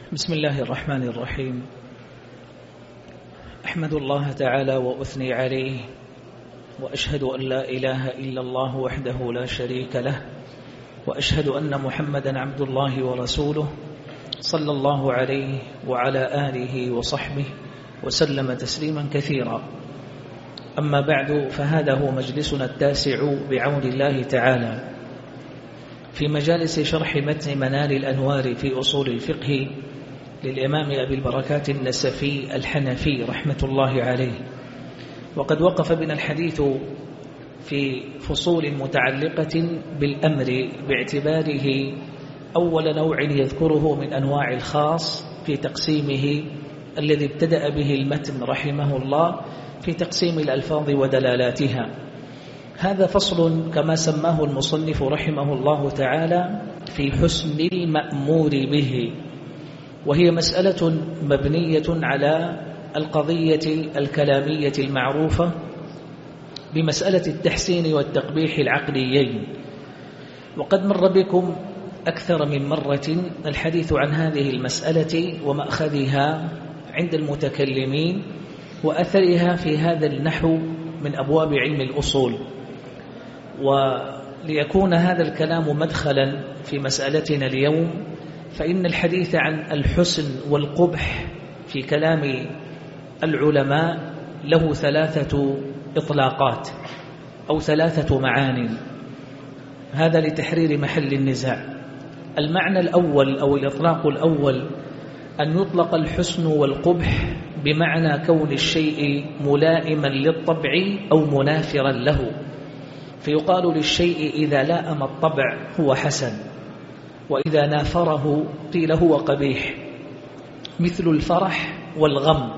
بسم الله الرحمن الرحيم. أحمد الله تعالى وأثني عليه، وأشهد أن لا إله إلا الله وحده لا شريك له، وأشهد أن محمدا عبد الله ورسوله صلى الله عليه وعلى آله وصحبه وسلم تسليما كثيرا. أما بعد، فهذا هو مجلسنا التاسع بعون الله تعالى في مجالس شرح متن منال الأنوار في أصول الفقه للإمام أبي البركات النسفي الحنفي رحمة الله عليه. وقد وقف بنا الحديث في فصول متعلقة بالأمر باعتباره أول نوع يذكره من أنواع الخاص في تقسيمه الذي ابتدأ به المتن رحمه الله في تقسيم الألفاظ ودلالاتها. هذا فصل كما سماه المصنف رحمه الله تعالى في حسن المأمور به، وهي مسألة مبنية على القضية الكلامية المعروفة بمسألة التحسين والتقبيح العقليين. وقد مر بكم أكثر من مرة الحديث عن هذه المسألة ومأخذها عند المتكلمين وأثرها في هذا النحو من أبواب علم الأصول. وليكون هذا الكلام مدخلا في مسألتنا اليوم، فإن الحديث عن الحسن والقبح في كلام العلماء له ثلاثة إطلاقات أو ثلاثة معاني، هذا لتحرير محل النزاع. المعنى الأول أو الإطلاق الأول أن يطلق الحسن والقبح بمعنى كون الشيء ملائما للطبع أو منافرا له، فيقال للشيء إذا لائم الطبع هو حسن، وإذا نافره قيل هو قبيح، مثل الفرح والغم،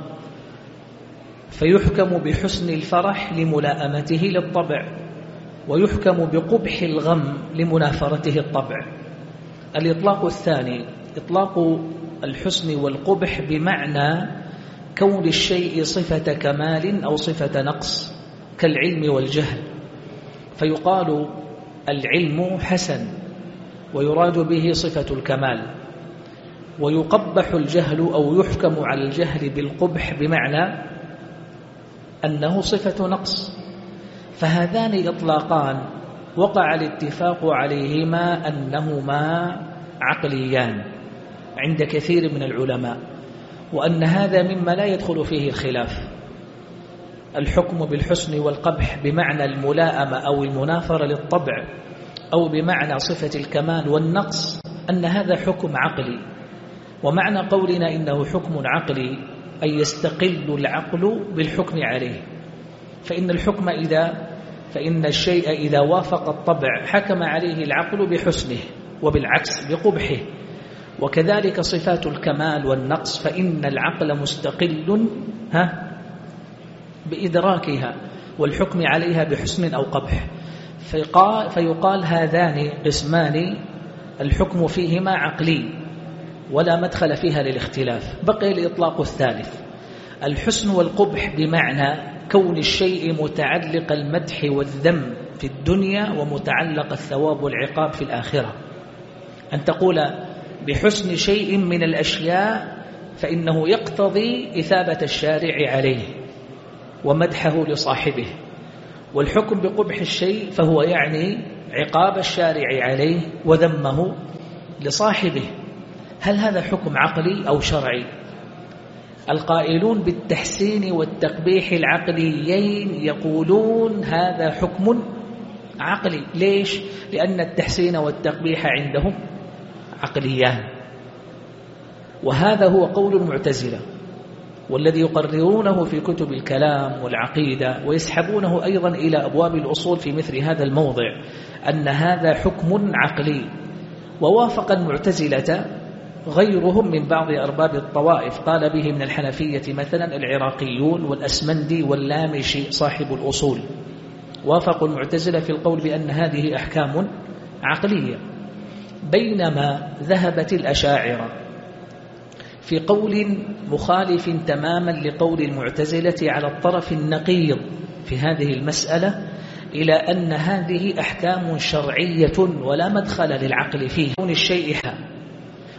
فيحكم بحسن الفرح لملائمته للطبع، ويحكم بقبح الغم لمنافرته الطبع. الإطلاق الثاني إطلاق الحسن والقبح بمعنى كون الشيء صفة كمال أو صفة نقص كالعلم والجهل، فيقال العلم حسن ويراد به صفة الكمال، ويقبح الجهل أو يحكم على الجهل بالقبح بمعنى أنه صفة نقص. فهذان إطلاقان وقع الاتفاق عليهما أنهما عقليان عند كثير من العلماء، وأن هذا مما لا يدخل فيه الخلاف. الحكم بالحسن والقبح بمعنى الملائمة أو المنافرة للطبع أو بمعنى صفة الكمال والنقص، أن هذا حكم عقلي. ومعنى قولنا إنه حكم عقلي أي يستقل العقل بالحكم عليه، فإن الشيء إذا وافق الطبع حكم عليه العقل بحسنه، وبالعكس بقبحه. وكذلك صفات الكمال والنقص فإن العقل مستقل بإدراكها والحكم عليها بحسن أو قبح. فيقال هذان قسمان الحكم فيهما عقلي ولا مدخل فيها للاختلاف. بقي الإطلاق الثالث الحسن والقبح بمعنى كون الشيء متعلق المدح والذم في الدنيا ومتعلق الثواب والعقاب في الآخرة. أن تقول بحسن شيء من الأشياء فإنه يقتضي إثابة الشارع عليه ومدحه لصاحبه، والحكم بقبح الشيء فهو يعني عقاب الشارع عليه وذمه لصاحبه. هل هذا حكم عقلي أو شرعي؟ القائلون بالتحسين والتقبيح العقليين يقولون هذا حكم عقلي. ليش؟ لأن التحسين والتقبيح عندهم عقليان، وهذا هو قول المعتزلة، والذي يقررونه في كتب الكلام والعقيدة ويسحبونه أيضا إلى أبواب الأصول في مثل هذا الموضع، أن هذا حكم عقلي. ووافق المعتزلة غيرهم من بعض أرباب الطوائف، قال به من الحنفية مثلا العراقيون والأسمندي واللامشي صاحب الأصول، وافقوا المعتزلة في القول بأن هذه أحكام عقلية. بينما ذهبت الأشاعرة في قول مخالف تماما لقول المعتزلة على الطرف النقيض في هذه المسألة، إلى أن هذه أحكام شرعية ولا مدخل للعقل فيه، كون الشيء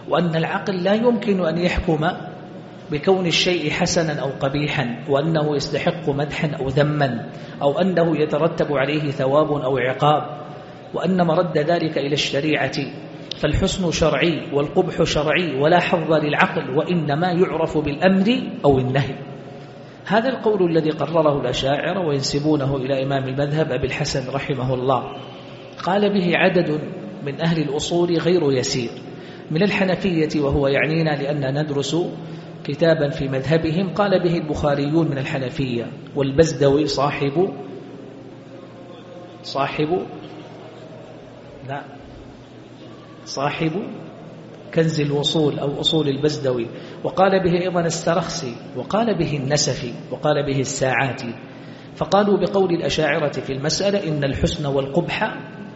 وأن العقل لا يمكن أن يحكم بكون الشيء حسنا أو قبيحا، وأنه يستحق مدحا أو ذما، أو أنه يترتب عليه ثواب أو عقاب، وأن مرد ذلك إلى الشريعة، فالحسن شرعي والقبح شرعي ولا حظ للعقل، وإنما يعرف بالأمر أو النهي. هذا القول الذي قرره الأشاعرة وينسبونه إلى إمام المذهب أبي الحسن رحمه الله، قال به عدد من أهل الأصول غير يسير من الحنفية، وهو يعنينا لأننا ندرس كتابا في مذهبهم. قال به البخاريون من الحنفية، والبزدوي صاحب كنز الوصول أو أصول البزدوي، وقال به أيضا السرخسي، وقال به النسفي، وقال به الساعاتي. فقالوا بقول الأشاعرة في المسألة إن الحسن والقبح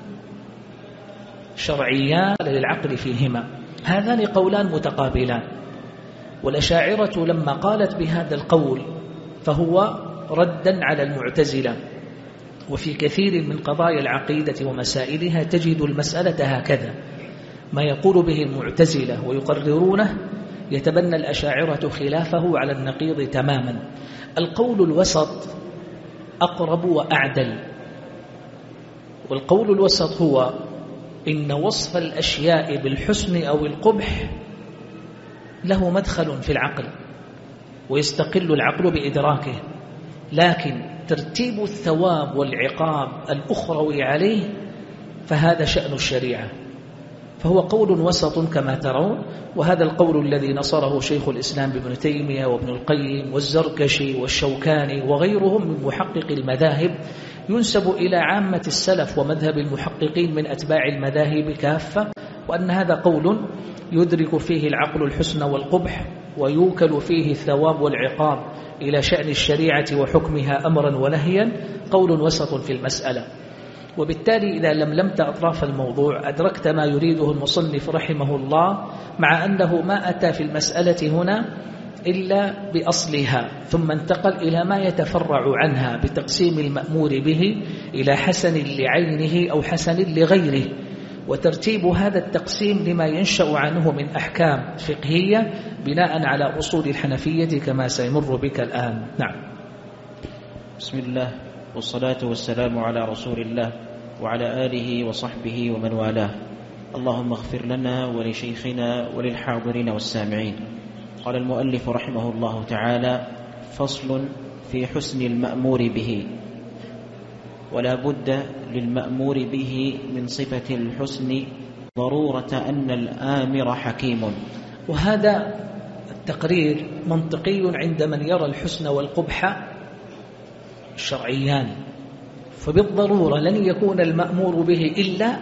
شرعيان للعقل فيهما. هذان قولان متقابلان، والأشاعرة لما قالت بهذا القول فهو ردا على المعتزلة. وفي كثير من قضايا العقيدة ومسائلها تجد المسألة هكذا، ما يقول به المعتزلة ويقررونه يتبنى الأشاعرة خلافه على النقيض تماما. القول الوسط أقرب وأعدل، والقول الوسط هو إن وصف الأشياء بالحسن أو القبح له مدخل في العقل ويستقل العقل بإدراكه، لكن ترتيب الثواب والعقاب الأخروي عليه فهذا شأن الشريعة. فهو قول وسط كما ترون، وهذا القول الذي نصره شيخ الإسلام ابن تيمية وابن القيم والزركشي والشوكاني وغيرهم من محقق المذاهب، ينسب إلى عامة السلف ومذهب المحققين من أتباع المذاهب كافة، وأن هذا قول يدرك فيه العقل الحسن والقبح، ويوكل فيه الثواب والعقاب إلى شأن الشريعة وحكمها أمرا ونهيا، قول وسط في المسألة. وبالتالي إذا لملمت أطراف الموضوع أدركت ما يريده المصنف رحمه الله، مع أنه ما أتى في المسألة هنا إلا بأصلها، ثم انتقل إلى ما يتفرع عنها بتقسيم المأمور به إلى حسن لعينه أو حسن لغيره، وترتيب هذا التقسيم لما ينشأ عنه من أحكام فقهية بناء على أصول الحنفية كما سيمر بك الآن. نعم. بسم الله والصلاة والسلام على رسول الله وعلى آله وصحبه ومن والاه. اللهم اغفر لنا ولشيخنا وللحاضرين والسامعين. قال المؤلف رحمه الله تعالى: فصل في حسن المأمور به. ولا بد للمأمور به من صفة الحسن ضرورة أن الآمر حكيم. وهذا التقرير منطقي عند من يرى الحسن والقبح شرعيان، فبالضرورة لن يكون المأمور به إلا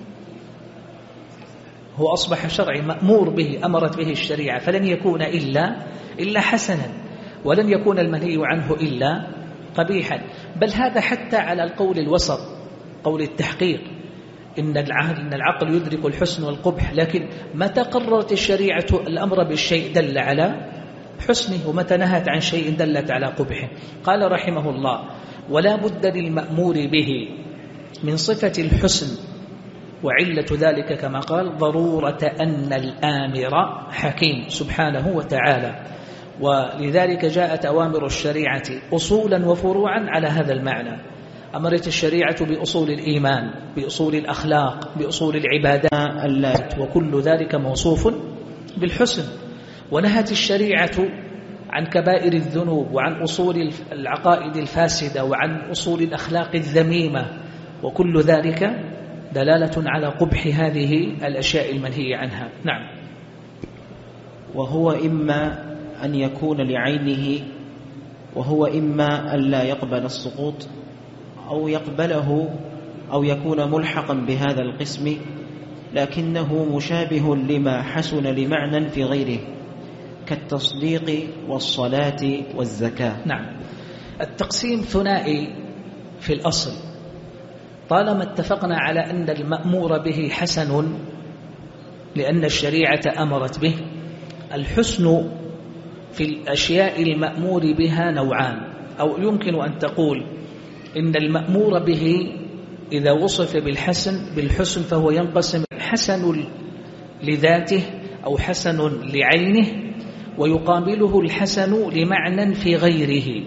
هو أصبح شرعي مأمور به، أمرت به الشريعة، فلن يكون إلا حسنا، ولن يكون المنهي عنه إلا قبيحا. بل هذا حتى على القول الوسط، قول التحقيق، إن العقل يدرك الحسن والقبح، لكن متى قررت الشريعة الأمر بالشيء دل على حسنه، ومتى نهت عن شيء دلت على قبحه. قال رحمه الله: ولا بد للمأمور به من صفة الحسن، وعلة ذلك كما قال ضرورة أن الآمر حكيم سبحانه وتعالى. ولذلك جاءت أوامر الشريعة أصولا وفروعا على هذا المعنى. أمرت الشريعة بأصول الإيمان، بأصول الأخلاق، بأصول العبادات، وكل ذلك موصوف بالحسن. ونهت الشريعة عن كبائر الذنوب، وعن أصول العقائد الفاسدة، وعن أصول الأخلاق الذميمة، وكل ذلك دلالة على قبح هذه الأشياء المنهي عنها. نعم. وهو إما أن يكون لعينه، وهو إما أن لا يقبل السقوط أو يقبله، أو يكون ملحقا بهذا القسم، لكنه مشابه لما حسن لمعنى في غيره كالتصديق والصلاة والزكاة. نعم. التقسيم ثنائي في الأصل، طالما اتفقنا على أن المأمور به حسن لأن الشريعة أمرت به. الحسن في الأشياء المأمور بها نوعان، أو يمكن أن تقول إن المأمور به إذا وصف بالحسن فهو ينقسم حسن لذاته أو حسن لعينه، ويقابله الحسن لمعنى في غيره.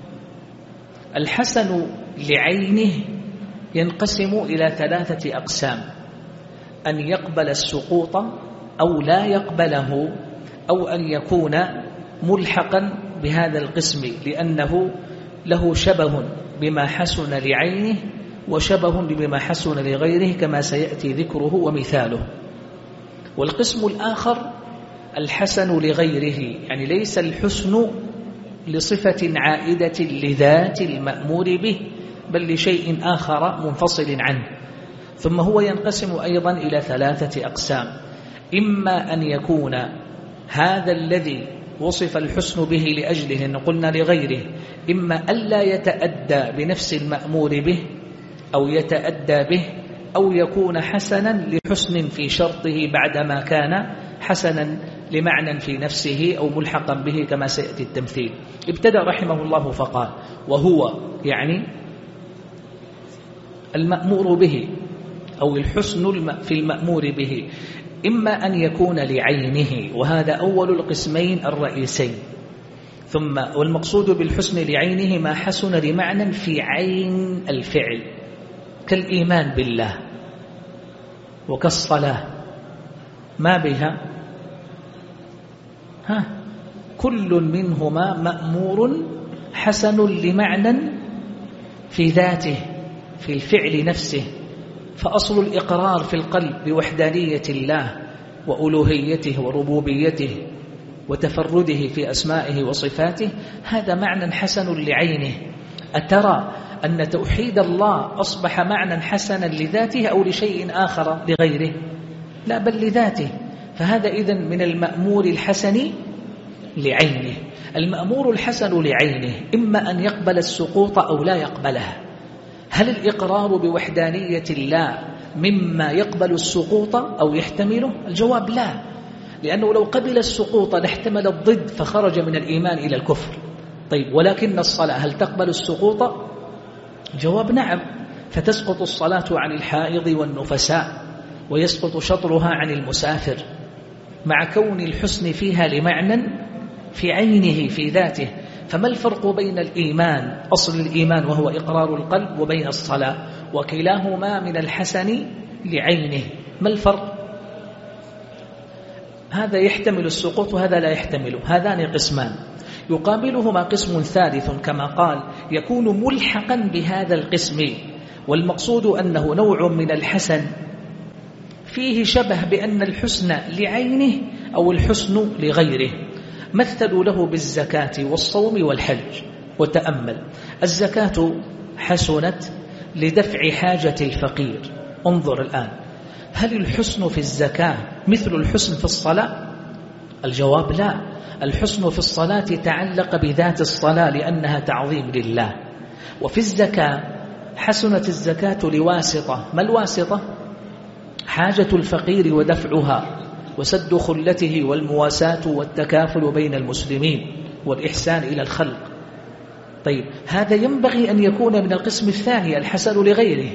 الحسن لعينه ينقسم إلى 3 أقسام: أن يقبل السقوط أو لا يقبله، أو أن يكون ملحقا بهذا القسم لأنه له شبه بما حسن لعينه وشبه بما حسن لغيره كما سيأتي ذكره ومثاله. والقسم الآخر الحسن لغيره، يعني ليس الحسن لصفة عائدة لذات المأمور به، بل لشيء آخر منفصل عنه. ثم هو ينقسم أيضا إلى 3 أقسام: إما أن يكون هذا الذي وصف الحسن به لأجله، إن قلنا لغيره، إما ألا يتأدى بنفس المأمور به أو يتأدى به، أو يكون حسنا لحسن في شرطه بعدما كان حسنا لمعنى في نفسه أو ملحقا به كما سيأتي التمثيل. ابتدأ رحمه الله فقال: وهو يعني المأمور به أو الحسن في المأمور به، إما أن يكون لعينه، وهذا أول القسمين الرئيسين. ثم والمقصود بالحسن لعينه ما حسن لمعنى في عين الفعل، كالإيمان بالله وكالصلاة، ما بها كل منهما مأمور حسن لمعنى في ذاته في الفعل نفسه. فأصل الإقرار في القلب بوحدانية الله وألوهيته وربوبيته وتفرده في أسمائه وصفاته، هذا معنى حسن لعينه. أترى أن توحيد الله أصبح معنى حسنا لذاته أو لشيء آخر لغيره؟ لا، بل لذاته. فهذا إذن من المأمور الحسن لعينه. المأمور الحسن لعينه إما أن يقبل السقوط أو لا يقبلها. هل الإقرار بوحدانية الله مما يقبل السقوط أو يحتمله؟ الجواب لا، لأنه لو قبل السقوط لاحتمل الضد فخرج من الإيمان إلى الكفر. طيب، ولكن الصلاة هل تقبل السقوط؟ جواب نعم، فتسقط الصلاة عن الحائض والنفساء، ويسقط شطرها عن المسافر، مع كون الحسن فيها لمعنى في عينه في ذاته. فما الفرق بين الإيمان أصل الإيمان وهو إقرار القلب وبين الصلاة؟ وكلاهما من الحسن لعينه. ما الفرق؟ هذا يحتمل السقوط وهذا لا يحتمله. هذان قسمان، يقابلهما قسم ثالث كما قال يكون ملحقا بهذا القسم، والمقصود أنه نوع من الحسن فيه شبه بأن الحسن لعينه أو الحسن لغيره. مثلوا له بالزكاة والصوم والحج. وتأمل، الزكاة حسنت لدفع حاجة الفقير. انظر الآن، هل الحسن في الزكاة مثل الحسن في الصلاة؟ الجواب لا. الحسن في الصلاة تعلق بذات الصلاة لأنها تعظيم لله. وفي الزكاة حسنت الزكاة لواسطة. ما الواسطة؟ حاجة الفقير ودفعها وسد خلته والمواساة والتكافل بين المسلمين والإحسان إلى الخلق. طيب، هذا ينبغي أن يكون من القسم الثاني الحسن لغيره،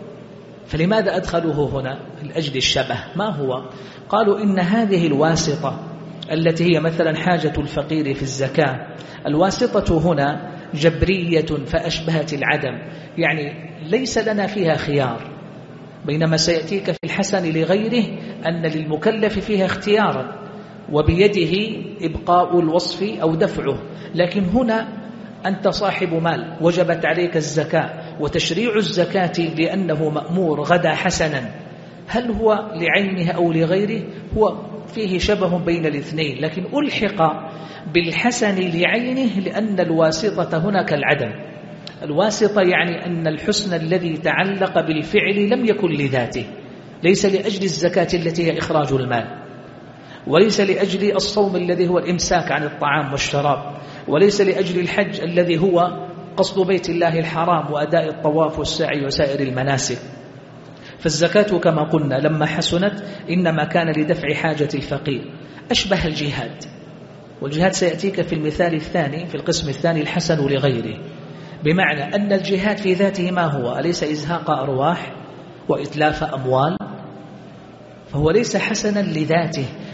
فلماذا أدخلوه هنا؟ لأجل الشبه. ما هو؟ قالوا إن هذه الواسطة التي هي مثلا حاجة الفقير في الزكاة، الواسطة هنا جبرية فأشبهت العدم، يعني ليس لنا فيها خيار، بينما سيأتيك في الحسن لغيره أن للمكلف فيها اختيارا وبيده إبقاء الوصف أو دفعه. لكن هنا أنت صاحب مال وجبت عليك الزكاة، وتشريع الزكاة لأنه مأمور غدا حسنا، هل هو لعينه أو لغيره؟ هو فيه شبه بين الاثنين، لكن ألحق بالحسن لعينه لأن الواسطة هنا كالعدم. الواسطة يعني أن الحسن الذي تعلق بالفعل لم يكن لذاته، ليس لأجل الزكاة التي هي إخراج المال، وليس لأجل الصوم الذي هو الإمساك عن الطعام والشراب، وليس لأجل الحج الذي هو قصد بيت الله الحرام وأداء الطواف والسعي وسائر المناسك. فالزكاة كما قلنا لما حسنت إنما كان لدفع حاجة الفقير، أشبه الجهاد. والجهاد سيأتيك في المثال الثاني في القسم الثاني الحسن لغيره، بمعنى أن الجهاد في ذاته ما هو؟ أليس إزهاق أرواح وإتلاف أموال؟ فهو ليس حسنا لذاته،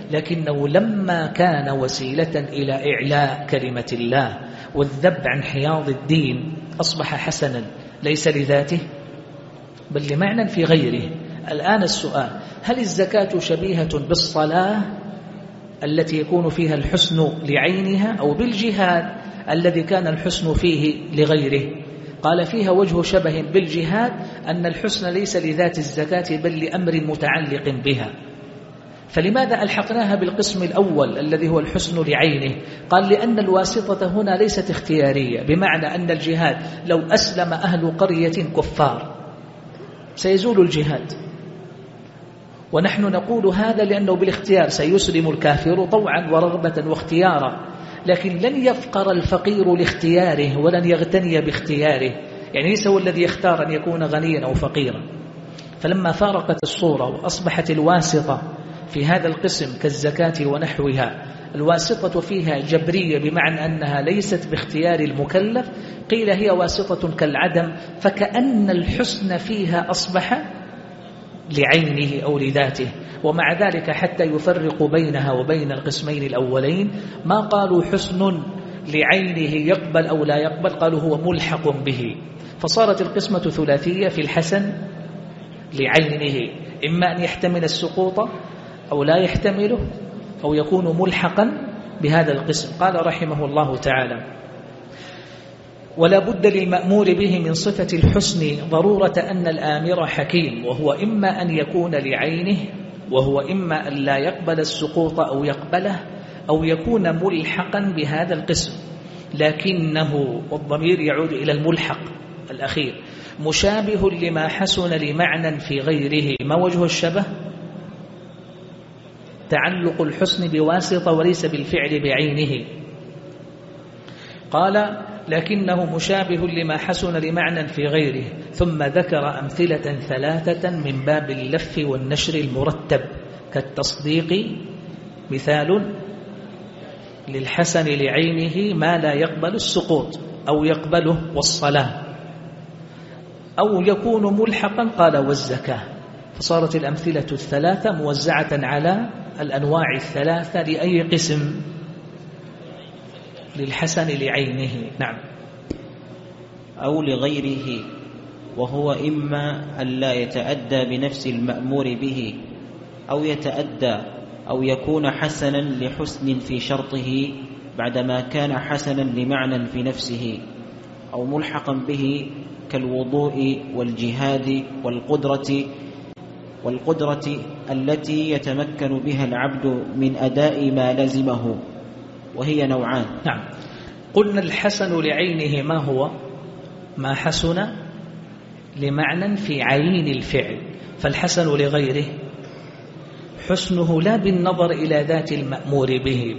لكنه لما كان وسيلة إلى إعلاء كلمة الله والذب عن حياض الدين أصبح حسنا ليس لذاته بل لمعنى في غيره. الآن السؤال: هل الزكاة شبيهة بالصلاة التي يكون فيها الحسن لعينها أو بالجهاد الذي كان الحسن فيه لغيره؟ قال: فيها وجه شبه بالجهاد أن الحسن ليس لذات الزكاة بل لأمر متعلق بها. فلماذا ألحقناها بالقسم الأول الذي هو الحسن لعينه؟ قال: لأن الواسطة هنا ليست اختيارية، بمعنى أن الجهاد لو أسلم أهل قرية كفار سيزول الجهاد، ونحن نقول هذا لأنه بالاختيار سيسلم الكافر طوعا ورغبة واختيارا، لكن لن يفقر الفقير لاختياره ولن يغتني باختياره، يعني ليس هو الذي يختار أن يكون غنيا أو فقيرا. فلما فارقت الصورة وأصبحت الواسطة في هذا القسم كالزكاة ونحوها الواسطة فيها جبرية بمعنى أنها ليست باختيار المكلف، قيل هي واسطة كالعدم، فكأن الحسن فيها أصبح لعينه أو لذاته. ومع ذلك حتى يفرق بينها وبين القسمين الأولين ما قالوا حسن لعينه يقبل أو لا يقبل، قالوا هو ملحق به. فصارت القسمة ثلاثية في الحسن لعينه، إما أن يحتمل السقوط أو لا يحتمله أو يكون ملحقا بهذا القسم. قال رحمه الله تعالى: ولا بد للمأمور به من صفة الحسن ضرورة أن الآمر حكيم، وهو إما أن يكون لعينه، وهو إما أن لا يقبل السقوط أو يقبله، أو يكون ملحقا بهذا القسم. لكنه، والضمير يعود إلى الملحق الأخير، مشابه لما حسن لمعنى في غيره. ما وجه الشبه؟ تعلق الحسن بواسطة وليس بالفعل بعينه. قال: لكنه مشابه لما حسن لمعنى في غيره، ثم ذكر أمثلة ثلاثة من باب اللف والنشر المرتب كالتصديق، مثال للحسن لعينه ما لا يقبل السقوط أو يقبله، والصلاة، أو يكون ملحقا قال والزكاة. فصارت الأمثلة الثلاثة موزعة على الأنواع الثلاثة لأي قسم؟ للحسن لعينه. نعم. أو لغيره، وهو إما أن لا يتأدى بنفس المأمور به، أو يتأدى أو يكون حسنا لحسن في شرطه بعدما كان حسنا لمعنى في نفسه، أو ملحقا به كالوضوء والجهاد والقدرة التي يتمكن بها العبد من أداء ما لزمه، وهي نوعان. نعم. قلنا الحسن لعينه ما هو؟ ما حسن لمعنى في عين الفعل. فالحسن لغيره حسنه لا بالنظر إلى ذات المأمور به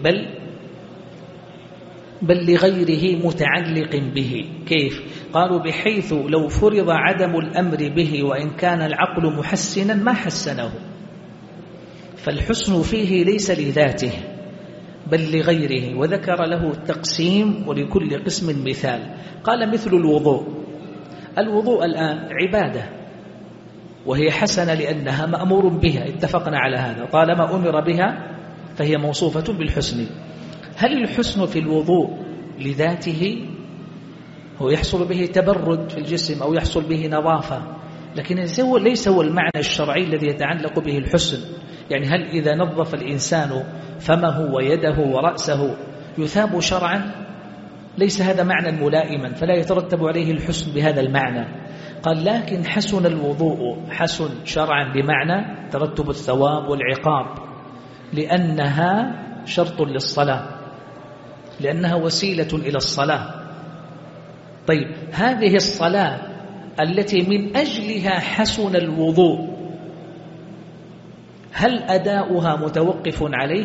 بل لغيره متعلق به. كيف؟ قالوا: بحيث لو فرض عدم الأمر به وإن كان العقل محسنا ما حسنه، فالحسن فيه ليس لذاته بل لغيره. وذكر له التقسيم ولكل قسم مثال. قال: مثل الوضوء الآن عبادة، وهي حسنة لأنها مأمور بها، اتفقنا على هذا، طالما أمر بها فهي موصوفة بالحسن. هل الحسن في الوضوء لذاته؟ هو يحصل به تبرد في الجسم أو يحصل به نظافة، لكن ليس هو المعنى الشرعي الذي يتعلق به الحسن. يعني هل إذا نظف الإنسان فمه ويده ورأسه يثاب شرعا؟ ليس هذا معنى ملائما، فلا يترتب عليه الحسن بهذا المعنى. قال: لكن حسن الوضوء حسن شرعا بمعنى ترتب الثواب والعقاب، لأنها شرط للصلاة، لأنها وسيلة إلى الصلاة. طيب، هذه الصلاة التي من أجلها حسن الوضوء، هل أداؤها متوقف عليه؟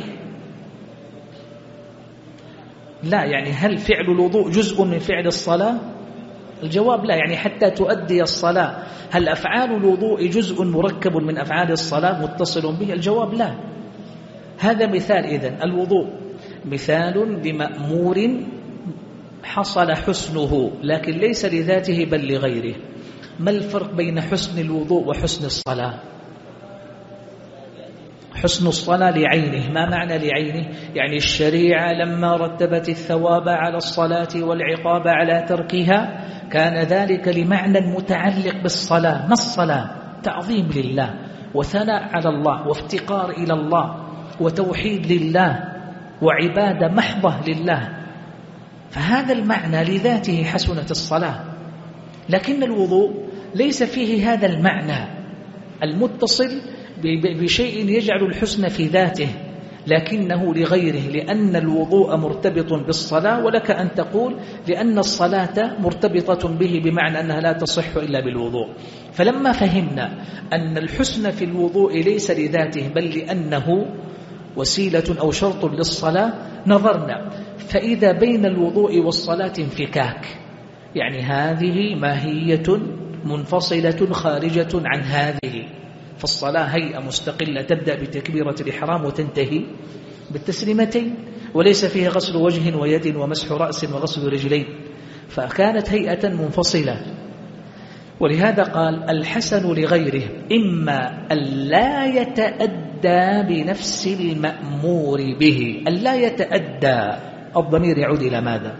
لا. يعني هل فعل الوضوء جزء من فعل الصلاة؟ الجواب لا. يعني حتى تؤدي الصلاة هل أفعال الوضوء جزء مركب من أفعال الصلاة متصل به؟ الجواب لا. هذا مثال. إذن الوضوء مثال لمأمور حصل حسنه لكن ليس لذاته بل لغيره. ما الفرق بين حسن الوضوء وحسن الصلاة؟ حسن الصلاة لعينه. ما معنى لعينه؟ يعني الشريعة لما رتبت الثواب على الصلاة والعقاب على تركها كان ذلك لمعنى متعلق بالصلاة. ما الصلاة؟ تعظيم لله وثناء على الله وافتقار إلى الله وتوحيد لله وعبادة محضة لله، فهذا المعنى لذاته حسنة الصلاة. لكن الوضوء ليس فيه هذا المعنى المتصل بشيء يجعل الحسن في ذاته، لكنه لغيره، لأن الوضوء مرتبط بالصلاة، ولك أن تقول لأن الصلاة مرتبطة به بمعنى أنها لا تصح إلا بالوضوء. فلما فهمنا أن الحسن في الوضوء ليس لذاته بل لأنه وسيلة أو شرط للصلاة، نظرنا فإذا بين الوضوء والصلاة انفكاك، يعني هذه ماهية منفصلة خارجة عن هذه. فالصلاة هيئة مستقلة تبدأ بتكبيرة الإحرام وتنتهي بالتسليمتين، وليس فيها غسل وجه ويد ومسح رأس وغسل رجلين، فكانت هيئة منفصلة. ولهذا قال الحسن لغيره إما أن لا يتأدى بنفس المأمور به. أن لا يتأدى، الضمير يعود إلى ماذا؟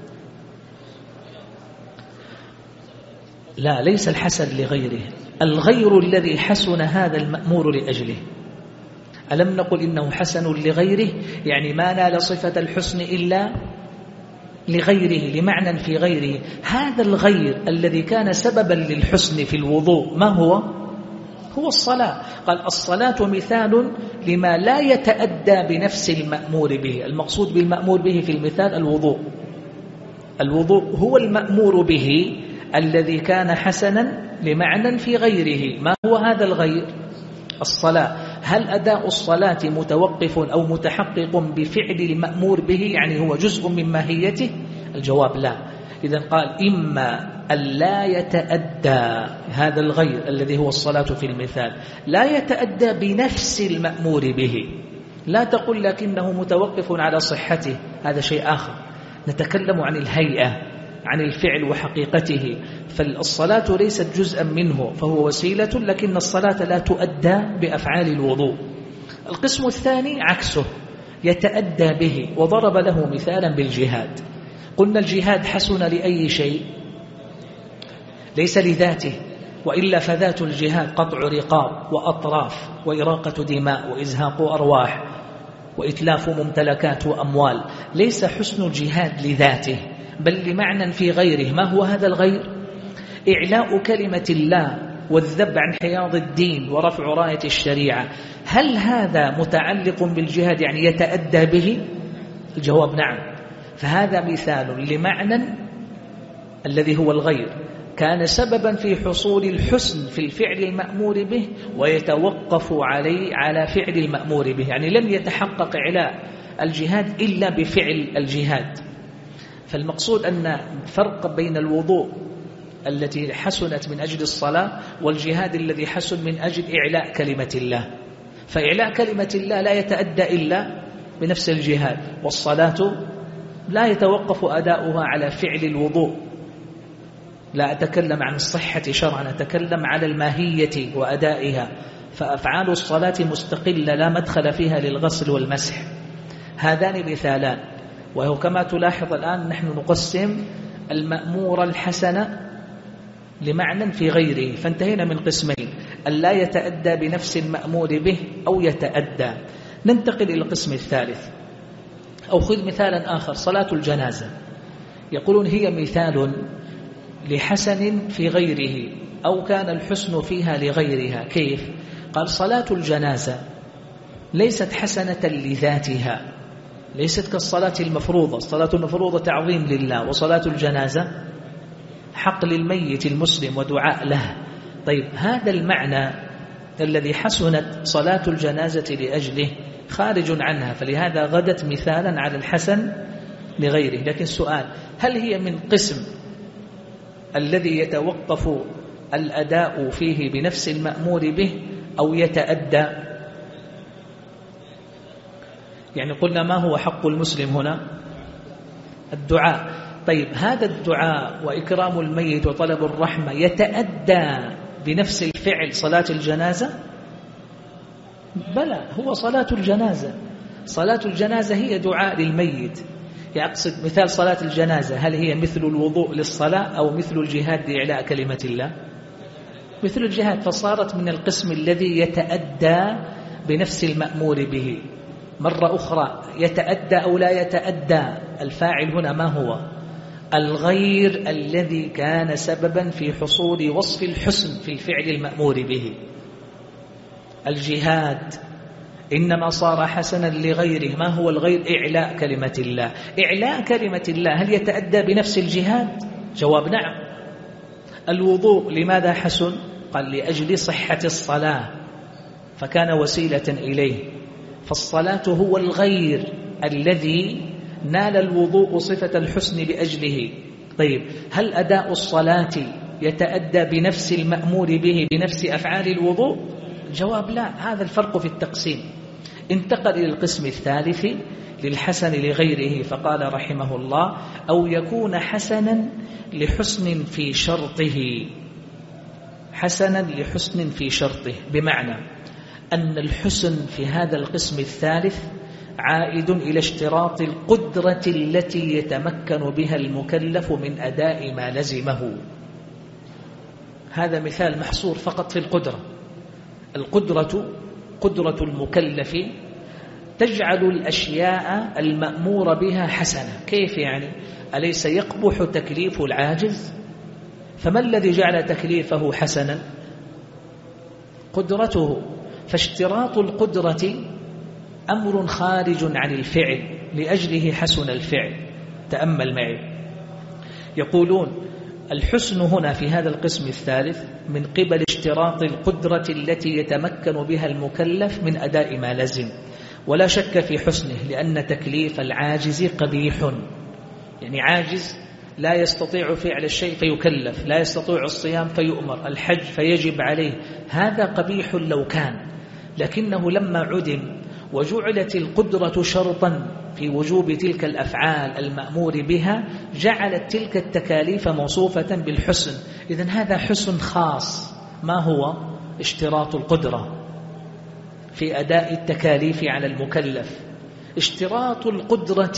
لا، ليس الحسن لغيره، الغير الذي حسن هذا المأمور لأجله. ألم نقل إنه حسن لغيره؟ يعني ما نال صفة الحسن إلا لغيره، لمعنى في غيره. هذا الغير الذي كان سببا للحسن في الوضوء ما هو؟ هو الصلاة. قال الصلاة مثال لما لا يتأدى بنفس المأمور به. المقصود بالمأمور به في المثال الوضوء. الوضوء هو المأمور به الذي كان حسنا لمعنى في غيره. ما هو هذا الغير؟ الصلاة. هل أداء الصلاة متوقف أو متحقق بفعل المأمور به، يعني هو جزء من ماهيته؟ الجواب لا. إذن قال إما أن لا يتأدى هذا الغير الذي هو الصلاة في المثال، لا يتأدى بنفس المأمور به. لا تقل لكنه متوقف على صحته، هذا شيء آخر. نتكلم عن الهيئة، عن الفعل وحقيقته. فالصلاة ليست جزءا منه، فهو وسيلة، لكن الصلاة لا تؤدى بأفعال الوضوء. القسم الثاني عكسه، يتأدى به، وضرب له مثالا بالجهاد. قلنا الجهاد حسن لأي شيء؟ ليس لذاته، وإلا فذات الجهاد قطع رقاب وأطراف وإراقة دماء وإزهاق أرواح وإتلاف ممتلكات وأموال. ليس حسن الجهاد لذاته بل لمعنى في غيره. ما هو هذا الغير؟ إعلاء كلمة الله والذب عن حياض الدين ورفع راية الشريعة. هل هذا متعلق بالجهاد يعني يتأدى به؟ الجواب نعم. فهذا مثال لمعنى الذي هو الغير كان سببا في حصول الحسن في الفعل المأمور به، ويتوقف على فعل المأمور به، يعني لم يتحقق إعلاء الجهاد إلا بفعل الجهاد. فالمقصود أن فرق بين الوضوء التي حسنت من أجل الصلاة والجهاد الذي حسن من أجل إعلاء كلمة الله. فإعلاء كلمة الله لا يتأدى إلا بنفس الجهاد، والصلاة لا يتوقف أداؤها على فعل الوضوء. لا أتكلم عن الصحة شرعا، أتكلم على الماهية وأدائها. فأفعال الصلاة مستقلة لا مدخل فيها للغسل والمسح. هذان مثالان. وهو كما تلاحظ الآن نحن نقسم المأمور الحسن لمعنى في غيره، فانتهينا من قسمين: أن لا يتأدى بنفس المأمور به أو يتأدى. ننتقل إلى القسم الثالث، أو خذ مثالا آخر، صلاة الجنازة. يقولون هي مثال لحسن في غيره، أو كان الحسن فيها لغيرها. كيف؟ قال صلاة الجنازة ليست حسنة لذاتها، ليست كالصلاة المفروضة. الصلاة المفروضة تعظيم لله، وصلاة الجنازة حق للميت المسلم ودعاء له. طيب هذا المعنى الذي حسنت صلاة الجنازة لأجله خارج عنها، فلهذا غدت مثالا على الحسن لغيره. لكن السؤال: هل هي من قسم الذي يتوقف الأداء فيه بنفس المأمور به أو يتأدى؟ يعني قلنا ما هو حق المسلم هنا؟ الدعاء. طيب هذا الدعاء وإكرام الميت وطلب الرحمة يتأدى بنفس الفعل صلاة الجنازة؟ بلى، هو صلاة الجنازة. صلاة الجنازة هي دعاء للميت. يقصد مثال صلاة الجنازة، هل هي مثل الوضوء للصلاة أو مثل الجهاد لإعلاء كلمة الله؟ مثل الجهاد، فصارت من القسم الذي يتأدى بنفس المأمور به. مرة أخرى يتأدى أو لا يتأدى، الفاعل هنا ما هو؟ الغير الذي كان سببا في حصول وصف الحسن في الفعل المأمور به. الجهاد إنما صار حسنا لغيره. ما هو الغير؟ إعلاء كلمة الله. إعلاء كلمة الله هل يتأدى بنفس الجهاد؟ جواب نعم. الوضوء لماذا حسن؟ قال لأجل صحة الصلاة، فكان وسيلة إليه. فالصلاة هو الغير الذي نال الوضوء صفة الحسن بأجله. طيب، هل أداء الصلاة يتأدى بنفس المأمور به بنفس أفعال الوضوء؟ الجواب لا. هذا الفرق في التقسيم. انتقل إلى القسم الثالث للحسن لغيره، فقال رحمه الله: أو يكون حسنا لحسن في شرطه. حسنا لحسن في شرطه، بمعنى أن الحسن في هذا القسم الثالث عائد إلى اشتراط القدرة التي يتمكن بها المكلف من أداء ما لزمه. هذا مثال محصور فقط في القدرة. القدرة قدرة المكلف تجعل الأشياء المأمور بها حسنة. كيف يعني؟ أليس يقبح تكليف العاجز؟ فما الذي جعل تكليفه حسنا؟ قدرته. فاشتراط القدرة أمر خارج عن الفعل، لأجله حسن الفعل. تأمل معي، يقولون الحسن هنا في هذا القسم الثالث من قبل اشتراط القدرة التي يتمكن بها المكلف من أداء ما لزم. ولا شك في حسنه، لأن تكليف العاجز قبيح. يعني عاجز لا يستطيع فعل الشيء فيكلف، لا يستطيع الصيام فيؤمر، الحج فيجب عليه. هذا قبيح لو كان، لكنه لما عدم وجعلت القدرة شرطا في وجوب تلك الأفعال المأمور بها، جعلت تلك التكاليف موصوفة بالحسن. إذن هذا حسن خاص. ما هو؟ اشتراط القدرة في أداء التكاليف على المكلف. اشتراط القدرة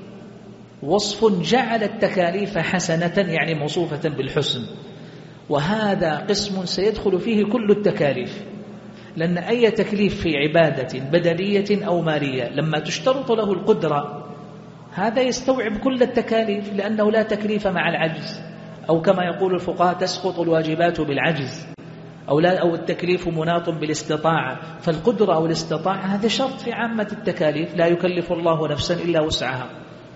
وصف جعل التكاليف حسنة، يعني موصوفة بالحسن. وهذا قسم سيدخل فيه كل التكاليف، لأن أي تكليف في عبادة بدنية أو مالية لما تشترط له القدرة هذا يستوعب كل التكاليف، لأنه لا تكليف مع العجز، أو كما يقول الفقهاء تسقط الواجبات بالعجز، أو التكليف مناط بالاستطاعة. فالقدرة أو الاستطاعة هذا شرط في عامة التكاليف، لا يكلف الله نفسا إلا وسعها.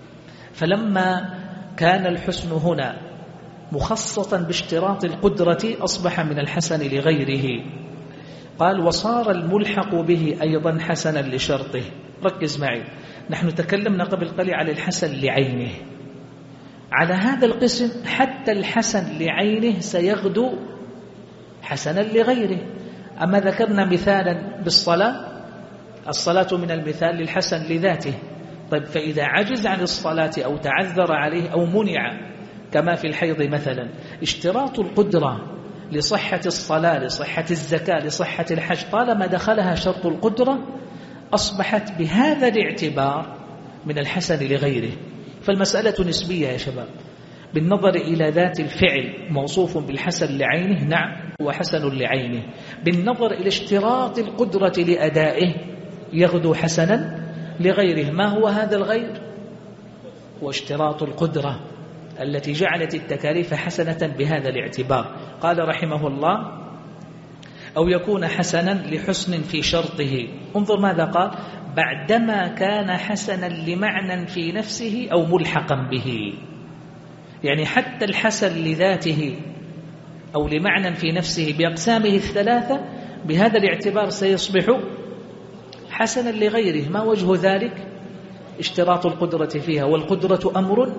فلما كان الحسن هنا مخصصا باشتراط القدرة أصبح من الحسن لغيره. قال: وصار الملحق به أيضا حسنا لشرطه. ركز معي، نحن تكلمنا قبل قليل على الحسن لعينه. على هذا القسم حتى الحسن لعينه سيغدو حسنا لغيره. أما ذكرنا مثالا بالصلاة، الصلاة من المثال للحسن لذاته. طيب، فإذا عجز عن الصلاة أو تعذر عليه أو منع، كما في الحيض مثلا، اشتراط القدرة لصحة الصلاة، لصحة الزكاة، لصحة الحج، طالما دخلها شرط القدرة أصبحت بهذا الاعتبار من الحسن لغيره. فالمسألة نسبية يا شباب، بالنظر إلى ذات الفعل موصوف بالحسن لعينه، نعم هو حسن لعينه. بالنظر إلى اشتراط القدرة لأدائه يغدو حسنا لغيره. ما هو هذا الغير؟ هو اشتراط القدرة التي جعلت التكاليف حسنة بهذا الاعتبار. قال رحمه الله: أو يكون حسنا لحسن في شرطه. انظر ماذا قال: بعدما كان حسنا لمعنى في نفسه أو ملحقا به. يعني حتى الحسن لذاته أو لمعنى في نفسه بأقسامه الثلاثة بهذا الاعتبار سيصبح حسنا لغيره. ما وجه ذلك؟ اشتراط القدرة فيها، والقدرة أمر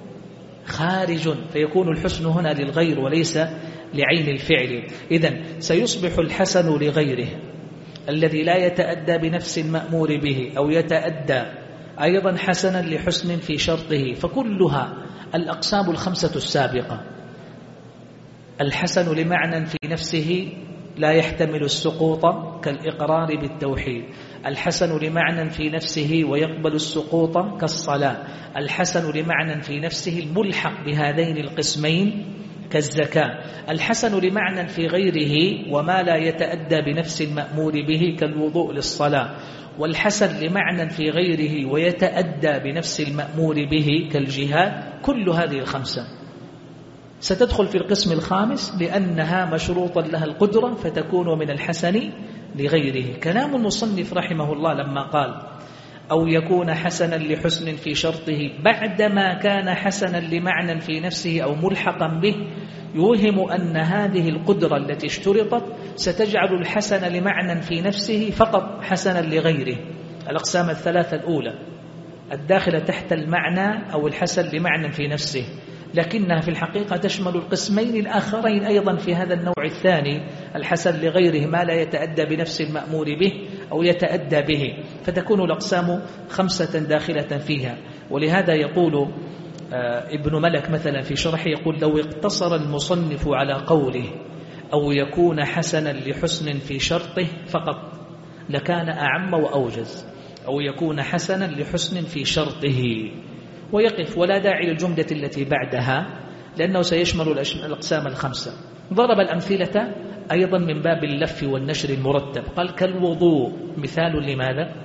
خارج، فيكون الحسن هنا للغير وليس لعين الفعل. إذن سيصبح الحسن لغيره الذي لا يتأدى بنفس المأمور به، أو يتأدى أيضا حسنا لحسن في شرطه. فكلها الأقسام الخمسة السابقة: الحسن لمعنى في نفسه لا يحتمل السقوط كالإقرار بالتوحيد. الحسن لمعنى في نفسه ويقبل السقوط كالصلاة. الحسن لمعنى في نفسه الملحق بهذين القسمين كالزكاة. الحسن لمعنى في غيره وما لا يتأدى بنفس المأمور به كالوضوء للصلاة. والحسن لمعنى في غيره ويتأدى بنفس المأمور به كالجهاد. كل هذه الخمسة ستدخل في القسم الخامس لأنها مشروطا لها القدرة فتكون من الحسن لغيره. كلام المصنف رحمه الله لما قال أو يكون حسنا لحسن في شرطه بعدما كان حسنا لمعنى في نفسه أو ملحقا به يوهم أن هذه القدرة التي اشترطت ستجعل الحسن لمعنى في نفسه فقط حسنا لغيره. الأقسام الثلاثة الأولى الداخلة تحت المعنى أو الحسن لمعنى في نفسه، لكنها في الحقيقة تشمل القسمين الآخرين أيضا في هذا النوع الثاني الحسن لغيره ما لا يتأدى بنفس المأمور به أو يتأدى به، فتكون الأقسام خمسة داخلة فيها. ولهذا يقول ابن ملك مثلا في شرحه يقول لو اقتصر المصنف على قوله أو يكون حسنا لحسن في شرطه فقط لكان أعم وأوجز. أو يكون حسنا لحسن في شرطه ويقف ولا داعي للجملة التي بعدها لأنه سيشمل الأقسام الخمسة. ضرب الأمثلة أيضا من باب اللف والنشر المرتب. قال كالوضوء مثال لماذا؟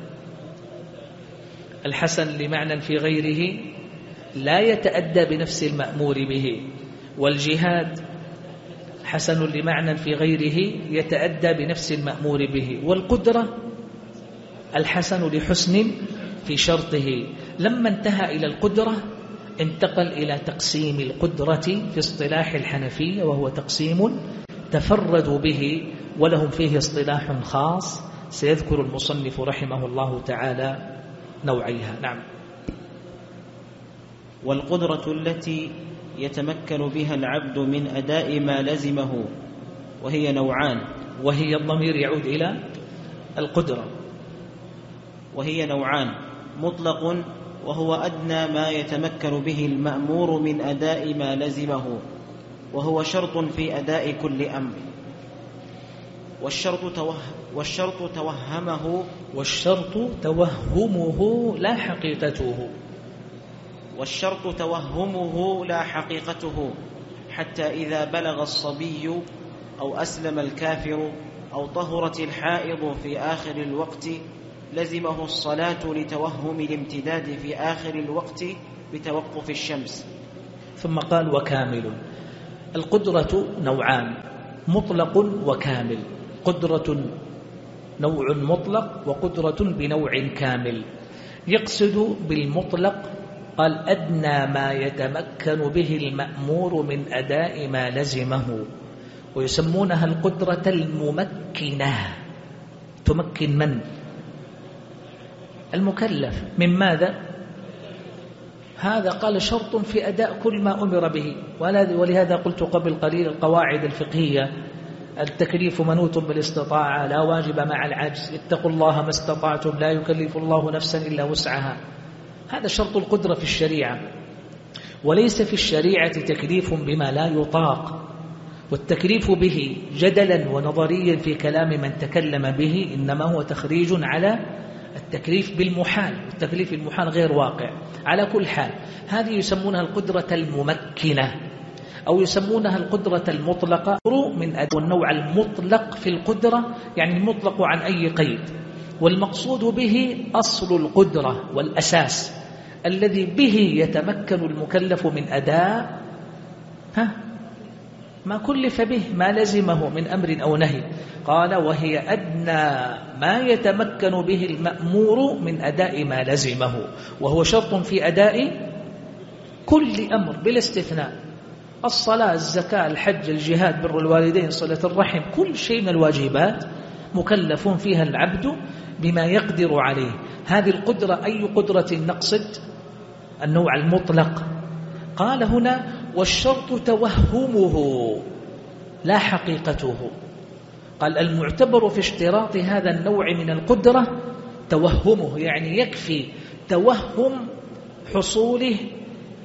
الحسن لمعنى في غيره لا يتأدى بنفس المأمور به. والجهاد حسن لمعنى في غيره يتأدى بنفس المأمور به. والقدرة الحسن لحسن في شرطه. لما انتهى إلى القدرة انتقل إلى تقسيم القدرة في اصطلاح الحنفية وهو تقسيم تفردوا به ولهم فيه اصطلاح خاص سيذكر المصنف رحمه الله تعالى نوعيها. نعم. والقدرة التي يتمكن بها العبد من أداء ما لزمه وهي نوعان. وهي الضمير يعود إلى القدرة. وهي نوعان مطلق وهو أدنى ما يتمكن به المأمور من أداء ما لزمه وهو شرط في أداء كل أمر. والشرط توهمه لا حقيقته. والشرط توهمه لا حقيقته حتى إذا بلغ الصبي أو أسلم الكافر أو طهرت الحائض في آخر الوقت لزمه الصلاة لتوهم الامتداد في آخر الوقت بتوقف الشمس. ثم قال وكامل. القدرة نوعان مطلق وكامل. قدرة نوع مطلق وقدرة بنوع كامل. يقصد بالمطلق قال أدنى ما يتمكن به المأمور من أداء ما لزمه ويسمونها القدرة الممكنة. تمكن من؟ المكلف. من ماذا؟ هذا قال شرط في أداء كل ما أمر به. ولهذا قلت قبل قليل القواعد الفقهية التكليف منوط بالاستطاعة لا واجب مع العجز. اتقوا الله ما استطعتم لا يكلف الله نفسا إلا وسعها. هذا شرط القدرة في الشريعة. وليس في الشريعة تكليف بما لا يطاق. والتكليف به جدلا ونظريا في كلام من تكلم به إنما هو تخريج على التكليف بالمحال. التكليف بالمحال غير واقع. على كل حال هذه يسمونها القدرة الممكنة أو يسمونها القدرة المطلقة من النوع المطلق في القدرة يعني المطلق عن أي قيد. والمقصود به أصل القدرة والأساس الذي به يتمكن المكلف من أداء ما كلف به ما لزمه من أمر أو نهي. قال وهي أدنى ما يتمكن به المأمور من أداء ما لزمه وهو شرط في أداء كل أمر بلا استثناء. الصلاة الزكاة الحج الجهاد بر الوالدين صلة الرحم كل شيء من الواجبات مكلف فيها العبد بما يقدر عليه. هذه القدرة أي قدرة نقصد؟ النوع المطلق. قال هنا والشرط توهمه لا حقيقته. قال المعتبر في اشتراط هذا النوع من القدرة توهمه يعني يكفي توهم حصوله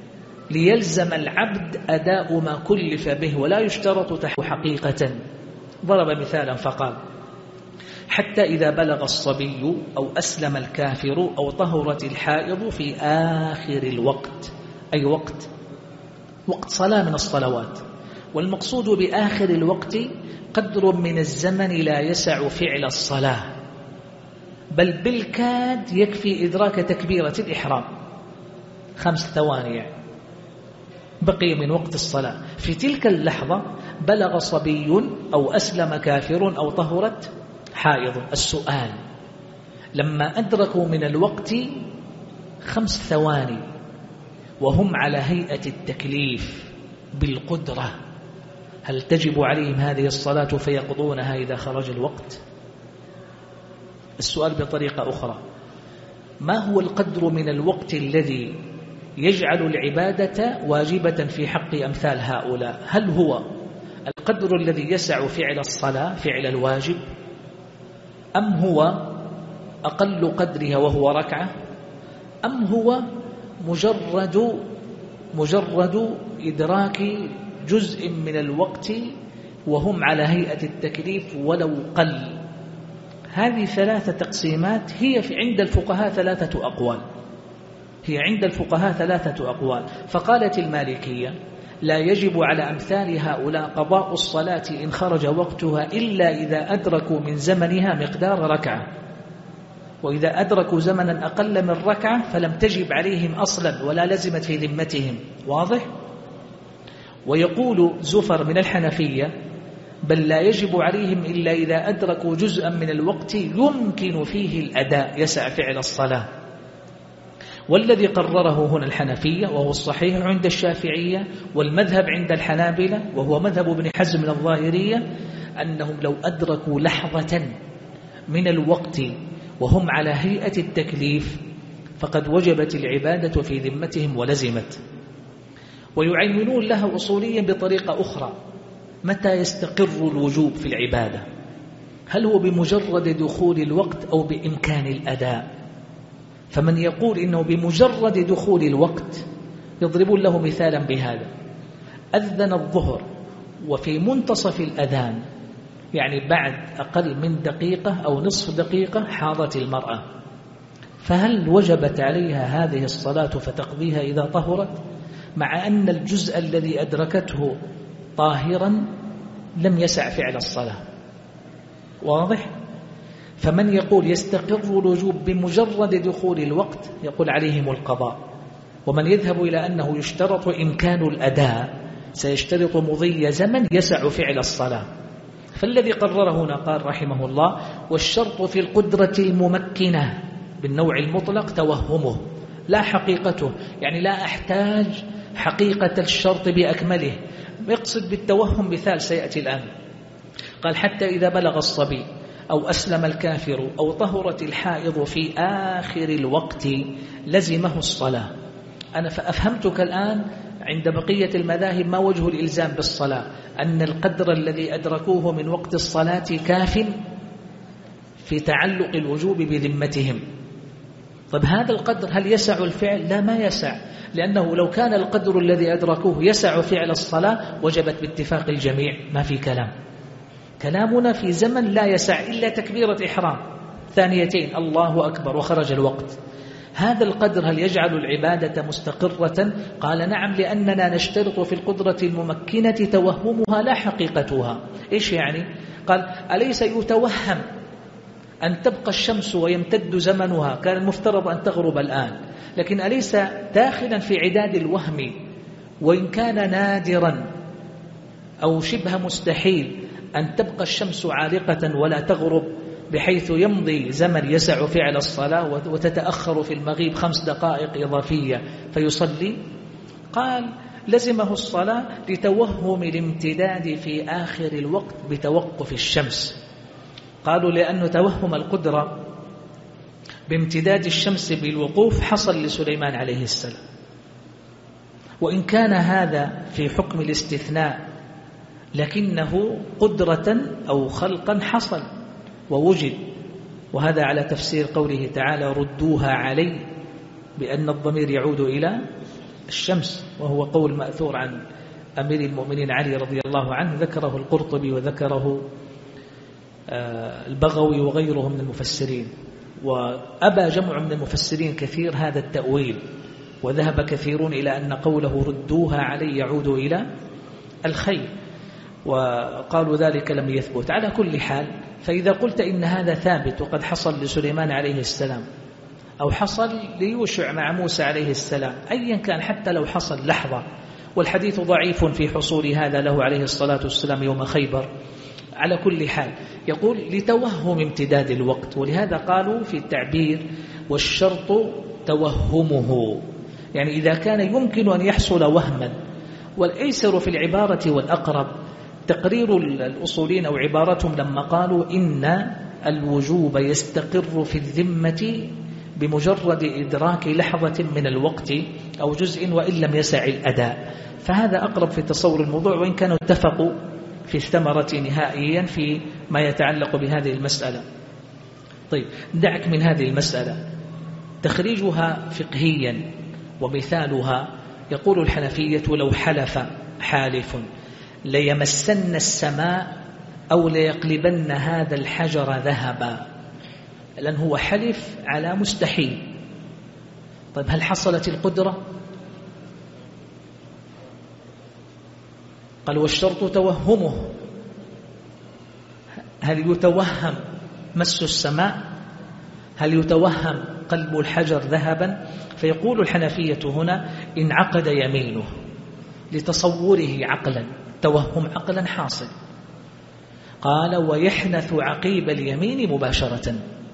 ليلزم العبد أداء ما كلف به ولا يشترط تحت حقيقة. ضرب مثالا فقال: حتى إذا بلغ الصبي أو أسلم الكافر أو طهرت الحائض في آخر الوقت، أي وقت صلاة من الصلوات. والمقصود بآخر الوقت قدر من الزمن لا يسع فعل الصلاة، بل بالكاد يكفي إدراك تكبيرة الإحرام، 5 ثواني بقي من وقت الصلاة. في تلك اللحظة بلغ صبي أو أسلم كافر أو طهرت حائض. السؤال: لما أدركوا من الوقت 5 ثواني وهم على هيئة التكليف بالقدرة، هل تجب عليهم هذه الصلاة فيقضونها إذا خرج الوقت؟ السؤال بطريقة أخرى: ما هو القدر من الوقت الذي يجعل العبادة واجبة في حق أمثال هؤلاء؟ هل هو القدر الذي يسع فعل الصلاة، فعل الواجب، أم هو أقل قدرها وهو ركعة، أم هو مجرد إدراك جزء من الوقت وهم على هيئة التكليف ولو قل؟ هذه 3 تقسيمات هي عند الفقهاء 3 أقوال. فقالت المالكية: لا يجب على أمثال هؤلاء قضاء الصلاة إن خرج وقتها إلا إذا أدركوا من زمنها مقدار ركعة، وإذا أدركوا زمنا أقل من ركعة فلم تجب عليهم أصلا ولا لزمت في ذمتهم. واضح؟ ويقول زفر من الحنفية: بل لا يجب عليهم إلا إذا أدركوا جزءا من الوقت يمكن فيه الأداء، يسع فعل الصلاة. والذي قرره هنا الحنفية، وهو الصحيح عند الشافعية والمذهب عند الحنابلة، وهو مذهب ابن حزم من الظاهرية، أنهم لو أدركوا لحظة من الوقت وهم على هيئة التكليف فقد وجبت العبادة في ذمتهم ولزمت. ويعينون لها أصوليا بطريقة أخرى: متى يستقر الوجوب في العبادة؟ هل هو بمجرد دخول الوقت أو بإمكان الأداء؟ فمن يقول إنه بمجرد دخول الوقت يضربون له مثالا بهذا: أذن الظهر وفي منتصف الأذان، يعني بعد أقل من دقيقة أو نصف دقيقة، حاضت المرأة، فهل وجبت عليها هذه الصلاة فتقضيها إذا طهرت، مع أن الجزء الذي أدركته طاهرا لم يسع فعل الصلاة؟ واضح؟ فمن يقول يستقر الوجوب بمجرد دخول الوقت يقول عليهم القضاء. ومن يذهب إلى أنه يشترط إمكان الأداء سيشترط مضي زمن يسع فعل الصلاة. فالذي قرر هنا قال رحمه الله: والشرط في القدرة الممكنة بالنوع المطلق توهمه لا حقيقته، يعني لا أحتاج حقيقة الشرط بأكمله. يقصد بالتوهم مثال سيأتي الآن. قال: حتى إذا بلغ الصبي أو أسلم الكافر أو طهرت الحائض في آخر الوقت لزمه الصلاة. أنا فأفهمتك الآن عند بقية المذاهب ما وجه الإلزام بالصلاة؟ أن القدر الذي أدركوه من وقت الصلاة كاف في تعلق الوجوب بذمتهم. طب هذا القدر هل يسع الفعل؟ لا، ما يسع، لأنه لو كان القدر الذي أدركوه يسع فعل الصلاة وجبت باتفاق الجميع، ما في كلام. كلامنا في زمن لا يسع إلا تكبيرة إحرام، ثانيتين الله أكبر وخرج الوقت. هذا القدر هل يجعل العبادة مستقرة؟ قال: نعم، لأننا نشترط في القدرة الممكنة توهمها لا حقيقتها. إيش يعني؟ قال: أليس يتوهم أن تبقى الشمس ويمتد زمنها، كان المفترض أن تغرب الآن، لكن أليس داخلا في عداد الوهم، وإن كان نادرا أو شبه مستحيل أن تبقى الشمس عالقة ولا تغرب، بحيث يمضي زمن يسع فعل الصلاة وتتأخر في المغيب 5 دقائق إضافية فيصلي؟ قال: لزمه الصلاة لتوهم الامتداد في آخر الوقت بتوقف الشمس. قالوا لأن توهم القدرة بامتداد الشمس بالوقوف حصل لسليمان عليه السلام، وإن كان هذا في حكم الاستثناء لكنه قدرة أو خلقا حصل ووجد. وهذا على تفسير قوله تعالى: ردوها علي، بأن الضمير يعود إلى الشمس، وهو قول مأثور عن أمير المؤمنين علي رضي الله عنه، ذكره القرطبي وذكره البغوي وغيره من المفسرين، وأبى جمع من المفسرين كثير هذا التأويل، وذهب كثيرون إلى أن قوله ردوها علي يعود إلى الخير، وقالوا ذلك لم يثبت. على كل حال، فإذا قلت إن هذا ثابت وقد حصل لسليمان عليه السلام أو حصل ليوشع مع موسى عليه السلام، أيا كان حتى لو حصل لحظة، والحديث ضعيف في حصول هذا له عليه الصلاة والسلام يوم خيبر، على كل حال يقول لتوهم امتداد الوقت، ولهذا قالوا في التعبير والشرط توهمه، يعني إذا كان يمكن أن يحصل وهما. والأيسر في العبارة والأقرب تقرير الأصولين أو عبارتهم لما قالوا إن الوجوب يستقر في الذمة بمجرد إدراك لحظة من الوقت أو جزء وإن لم يسع الأداء، فهذا أقرب في تصور الموضوع، وإن كانوا اتفقوا في الثمرة نهائيا في ما يتعلق بهذه المسألة. طيب، دعك من هذه المسألة، تخريجها فقهيا ومثالها يقول الحنفية لو حلف حالف ليمسن السماء أو ليقلبن هذا الحجر ذهبا، لأن هو حلف على مستحيل. طيب، هل حصلت القدرة؟ قال والشرط توهمه، هل يتوهم مس السماء؟ هل يتوهم قلب الحجر ذهبا؟ فيقول الحنفية هنا إن عقد يمينه لتصوره عقلا، توهم عقلا حاصل. قال ويحنث عقيب اليمين مباشرة،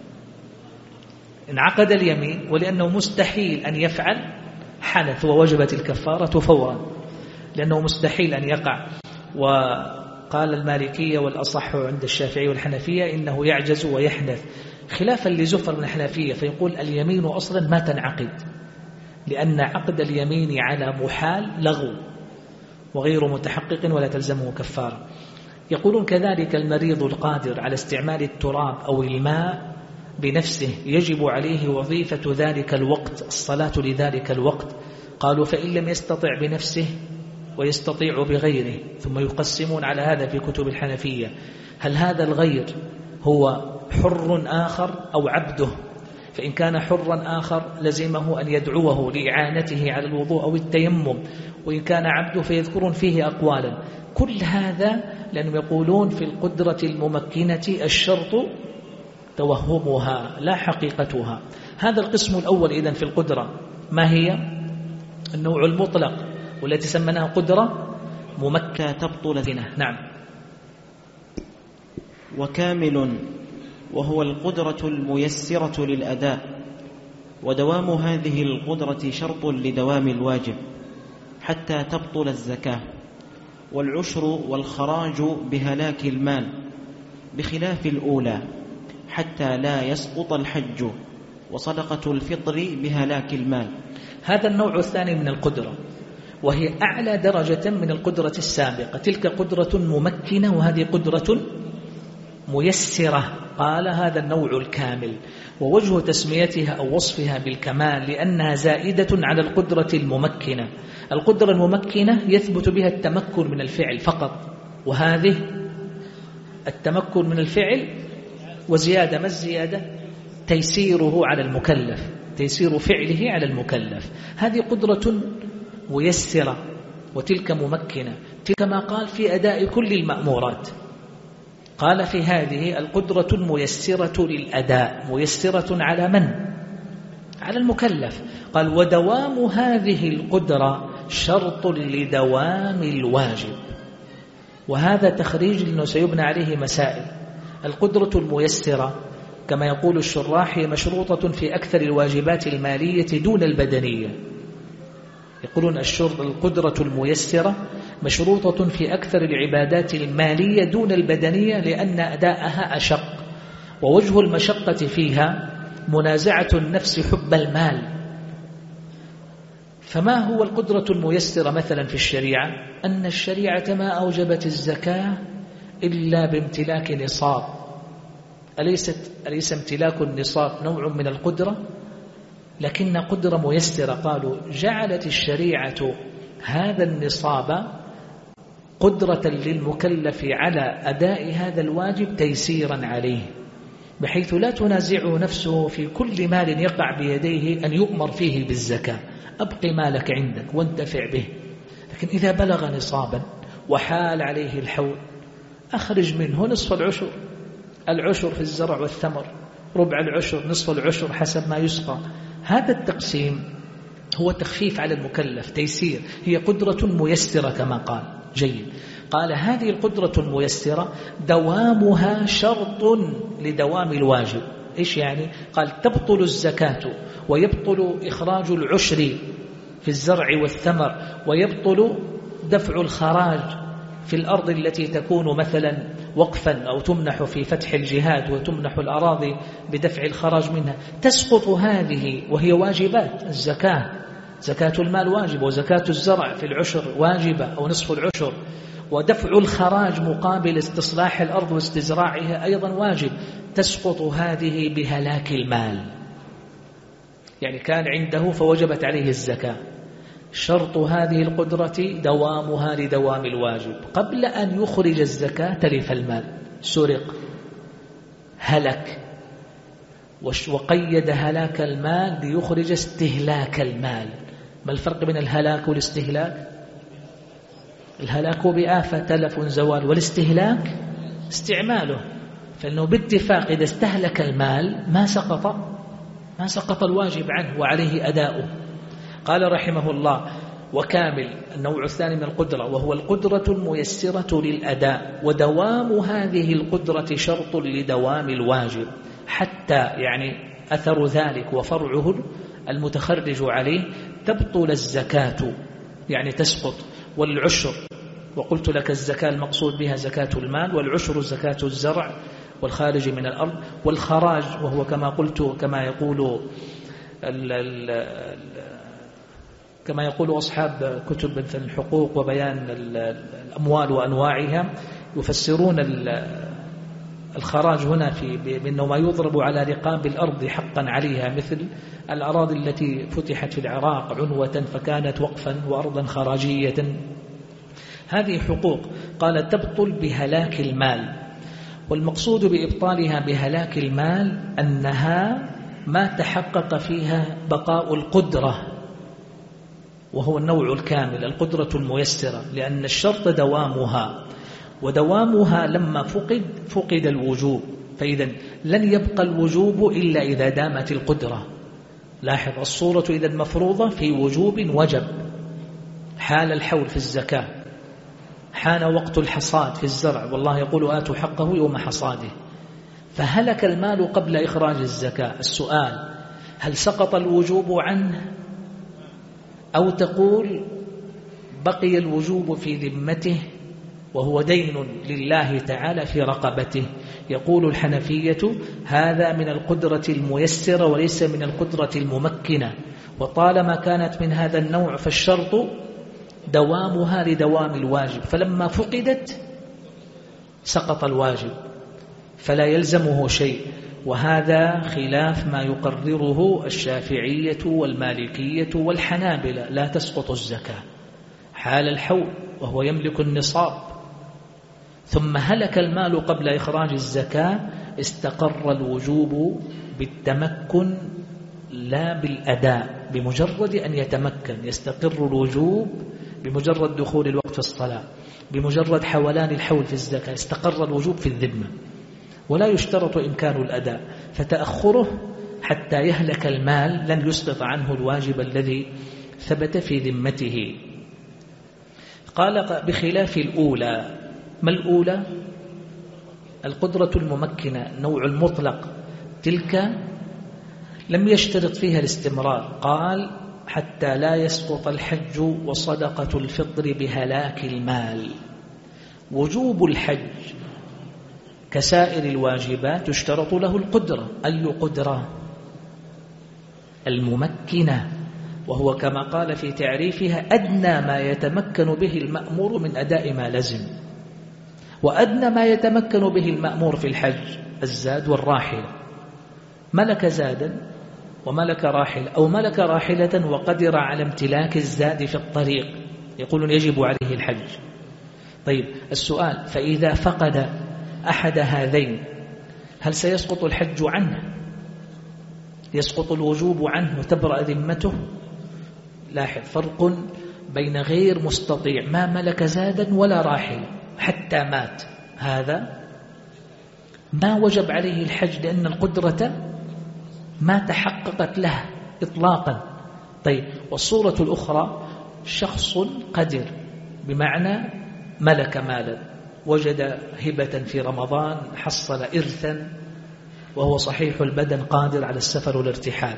إن عقد اليمين ولأنه مستحيل أن يفعل حنث ووجبت الكفارة فورا، لأنه مستحيل أن يقع. وقال المالكية والأصح عند الشافعي والحنفية إنه يعجز ويحنث، خلافا لزفر من الحنفية فيقول اليمين أصلا ما تنعقد، لأن عقد اليمين على محال لغو وغير متحقق ولا تلزمه كفارة. يقولون كذلك المريض القادر على استعمال التراب أو الماء بنفسه يجب عليه وظيفة ذلك الوقت، الصلاة لذلك الوقت. قالوا فإن لم يستطع بنفسه ويستطيع بغيره، ثم يقسمون على هذا في كتب الحنفية، هل هذا الغير هو حر آخر أو عبده؟ فإن كان حرا آخر لزمه أن يدعوه لإعانته على الوضوء أو التيمم، وإن كان عبده فيذكرون فيه أقوالا. كل هذا لأنهم يقولون في القدرة الممكنة الشرط توهمها لا حقيقتها. هذا القسم الأول إذن في القدرة. ما هي؟ النوع المطلق والتي سمناها قدرة ممكنة تبطل ذنه. نعم. وكامل وهو القدرة الميسرة للأداء، ودوام هذه القدرة شرط لدوام الواجب حتى تبطل الزكاة والعشر والخراج بهلاك المال، بخلاف الأولى حتى لا يسقط الحج وصدقة الفطر بهلاك المال. هذا النوع الثاني من القدرة، وهي أعلى درجة من القدرة السابقة. تلك قدرة ممكنة وهذه قدرة ميسرة. قال هذا النوع الكامل، ووجه تسميتها أو وصفها بالكمال لأنها زائدة على القدرة الممكنة. القدرة الممكنة يثبت بها التمكن من الفعل فقط، وهذه التمكن من الفعل وزيادة. ما الزيادة؟ تيسيره على المكلف، تيسير فعله على المكلف. هذه قدرة ميسرة وتلك ممكنة. تلك ما قال في أداء كل المأمورات، قال في هذه القدرة الميسرة للأداء، ميسرة على من؟ على المكلف. قال ودوام هذه القدرة شرط لدوام الواجب، وهذا تخريج لأنه سيبنى عليه مسائل. القدرة الميسرة كما يقول الشراح هي مشروطة في أكثر الواجبات المالية دون البدنية. يقولون القدرة الميسرة مشروطة في أكثر العبادات المالية دون البدنية لأن أداءها أشق، ووجه المشقة فيها منازعة النفس حب المال. فما هو القدرة الميسرة مثلا في الشريعة؟ أن الشريعة ما أوجبت الزكاة إلا بامتلاك نصاب. أليس امتلاك النصاب نوع من القدرة؟ لكن قدرة ميسرة. قالوا جعلت الشريعة هذا النصاب قدرة للمكلف على أداء هذا الواجب تيسيرا عليه، بحيث لا تنازعه نفسه في كل مال يقع بيديه أن يؤمر فيه بالزكاة. أبقي مالك عندك وانتفع به، لكن إذا بلغ نصابا وحال عليه الحول أخرج منه نصف العشر، العشر في الزرع والثمر، ربع العشر، نصف العشر حسب ما يسقى. هذا التقسيم هو تخفيف على المكلف، تيسير، هي قدرة ميسرة كما قال. جيد. قال هذه القدرة الميسرة دوامها شرط لدوام الواجب. إيش يعني؟ قال تبطل الزكاة ويبطل إخراج العشر في الزرع والثمر، ويبطل دفع الخراج في الأرض التي تكون مثلا وقفا أو تمنح في فتح الجهاد وتمنح الأراضي بدفع الخراج منها، تسقط هذه وهي واجبات. الزكاة، زكاة المال واجب، وزكاة الزرع في العشر واجبة أو نصف العشر، ودفع الخراج مقابل استصلاح الأرض واستزراعها أيضا واجب. تسقط هذه بهلاك المال، يعني كان عنده فوجبت عليه الزكاة. شرط هذه القدرة دوامها لدوام الواجب. قبل أن يخرج الزكاة تلف المال، سرق، هلك، وقيد هلاك المال ليخرج استهلاك المال. ما الفرق بين الهلاك والاستهلاك؟ الهلاك بآفة، تلف، زوال، والاستهلاك استعماله. فإنه باتفاق إذا استهلك المال ما سقط الواجب عنه وعليه أداؤه. قال رحمه الله: وكامل النوع الثاني من القدرة، وهو القدرة الميسرة للأداء، ودوام هذه القدرة شرط لدوام الواجب، حتى يعني أثر ذلك وفرعه المتخرج عليه تبطل الزكاة، يعني تسقط، والعشر، وقلت لك الزكاة المقصود بها زكاة المال، والعشر زكاة الزرع والخارج من الأرض، والخراج وهو كما قلت كما يقول أصحاب كتب الحقوق وبيان الأموال وأنواعها، يفسرون الخراج هنا بأنه ما يضرب على رقاب الأرض حقا عليها، مثل الأراضي التي فتحت في العراق عنوة فكانت وقفا وأرضا خراجية. هذه حقوق قال تبطل بهلاك المال، والمقصود بإبطالها بهلاك المال أنها ما تحقق فيها بقاء القدرة، وهو النوع الكامل، القدرة الميسرة، لأن الشرط دوامها، ودوامها لما فقد الوجوب، فإذا لن يبقى الوجوب إلا إذا دامت القدرة. لاحظ الصورة إذا المفروضة في وجوب وجب، حال الحول في الزكاة، حان وقت الحصاد في الزرع، والله يقول آتوا حقه يوم حصاده، فهلك المال قبل إخراج الزكاة. السؤال: هل سقط الوجوب عنه، أو تقول بقي الوجوب في ذمته وهو دين لله تعالى في رقبته؟ يقول الحنفية: هذا من القدرة الميسرة وليس من القدرة الممكنة، وطالما كانت من هذا النوع فالشرط دوامها لدوام الواجب، فلما فقدت سقط الواجب فلا يلزمه شيء. وهذا خلاف ما يقرره الشافعية والمالكية والحنابلة، لا تسقط الزكاة حال الحول وهو يملك النصاب، ثم هلك المال قبل إخراج الزكاة، استقر الوجوب بالتمكن لا بالأداء. بمجرد أن يتمكن يستقر الوجوب، بمجرد دخول الوقت في الصلاة، بمجرد حولان الحول في الزكاة، استقر الوجوب في الذمة، ولا يشترط إمكان الأداء. فتأخره حتى يهلك المال لن يسقط عنه الواجب الذي ثبت في ذمته. قال: بخلاف الأولى. ما الأولى؟ القدرة الممكنة، نوع المطلق، تلك لم يشترط فيها الاستمرار. قال: حتى لا يسقط الحج وصدقة الفطر بهلاك المال. وجوب الحج كسائر الواجبات يشترط له القدرة. أي قدرة؟ الممكنة، وهو كما قال في تعريفها: أدنى ما يتمكن به المأمور من أداء ما لزم. وأدنى ما يتمكن به المأمور في الحج الزاد والراحلة. ملك زادا وملك راحلة، أو ملك راحلة وقدر على امتلاك الزاد في الطريق، يقولون يجب عليه الحج. طيب السؤال: فإذا فقد أحد هذين هل سيسقط الحج عنه؟ يسقط الوجوب عنه وتبرأ ذمته؟ لاحظ فرق بين غير مستطيع ما ملك زادا ولا راحل حتى مات، هذا ما وجب عليه الحج لأن القدرة ما تحققت له إطلاقا. طيب والصورة الأخرى شخص قدر، بمعنى ملك مالا، وجد هبة في رمضان، حصل إرثا وهو صحيح البدن قادر على السفر والارتحال،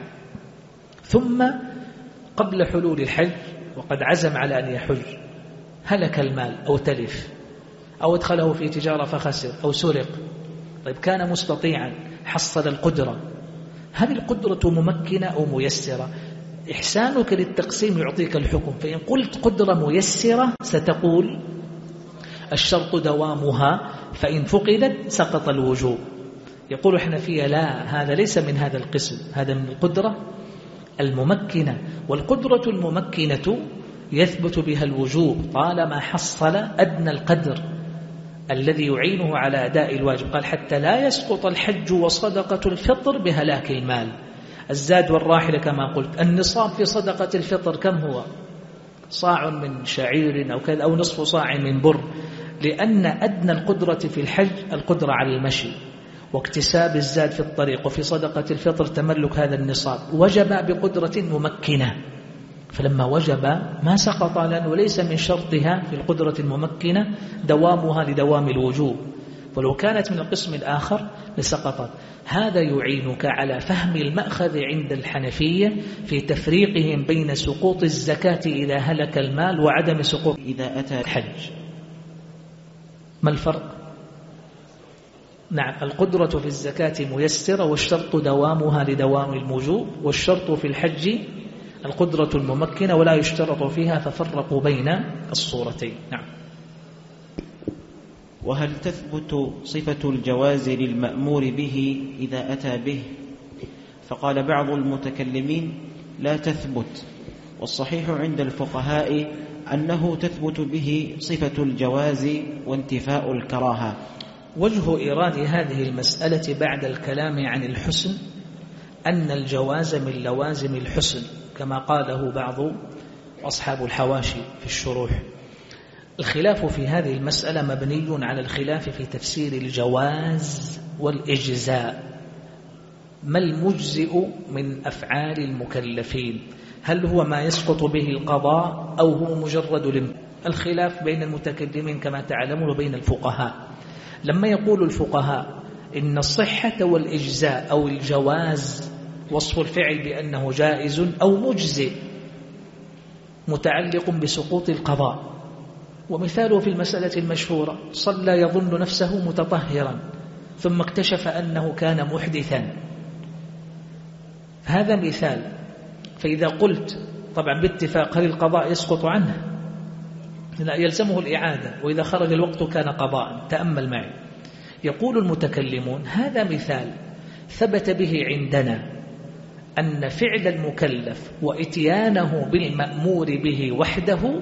ثم قبل حلول الحج وقد عزم على أن يحج هلك المال أو تلف أو ادخله في تجارة فخسر أو سرق. طيب كان مستطيعا، حصل القدرة، هل القدرة ممكنة أو ميسرة؟ إحسانك للتقسيم يعطيك الحكم. فإن قلت قدرة ميسرة ستقول الشرط دوامها، فإن فقدت سقط الوجوب. يقول الحنفية لا، هذا ليس من هذا القسم، هذا من القدرة الممكنة، والقدرة الممكنة يثبت بها الوجوب طالما حصل أدنى القدر الذي يعينه على أداء الواجب. قال حتى لا يسقط الحج وصدقة الفطر بهلاك المال. الزاد والراحلة كما قلت، النصاب في صدقة الفطر كم هو؟ صاع من شعير أو كذا، أو نصف صاع من بر، لأن أدنى القدرة في الحج القدرة على المشي واكتساب الزاد في الطريق، وفي صدقة الفطر تملك هذا النصاب، وجب بقدرة ممكنة. فلما وجب ما سقط، لأنه ليس من شرطها في القدرة الممكنة دوامها لدوام الوجوب، ولو كانت من القسم الآخر لسقطت. هذا يعينك على فهم المأخذ عند الحنفية في تفريقهم بين سقوط الزكاة إذا هلك المال وعدم سقوط إذا أتى الحج. ما الفرق؟ نعم، القدرة في الزكاة ميسرة والشرط دوامها لدوام الوجوب، والشرط في الحج القدرة الممكنة ولا يشترط فيها، ففرقوا بين الصورتين. نعم. وهل تثبت صفة الجواز للمأمور به إذا أتى به؟ فقال بعض المتكلمين لا تثبت، والصحيح عند الفقهاء أنه تثبت به صفة الجواز وانتفاء الكراهة. وجه إيراد هذه المسألة بعد الكلام عن الحسن أن الجواز من لوازم الحسن كما قاله بعض أصحاب الحواشي في الشروح. الخلاف في هذه المسألة مبني على الخلاف في تفسير الجواز والإجزاء. ما المجزئ من أفعال المكلفين؟ هل هو ما يسقط به القضاء أو هو مجرد الخلاف بين المتكلمين كما تعلمون وبين الفقهاء. لما يقول الفقهاء إن الصحة والإجزاء أو الجواز وصف الفعل بأنه جائز أو مجزئ متعلق بسقوط القضاء، ومثاله في المسألة المشهورة: صلى يظن نفسه متطهرا ثم اكتشف أنه كان محدثا، هذا مثال. فإذا قلت طبعا باتفاق هل القضاء يسقط عنه؟ لا، يلزمه الإعادة، وإذا خرج الوقت كان قضاء. تأمل معي، يقول المتكلمون هذا مثال ثبت به عندنا أن فعل المكلف وإتيانه بالمأمور به وحده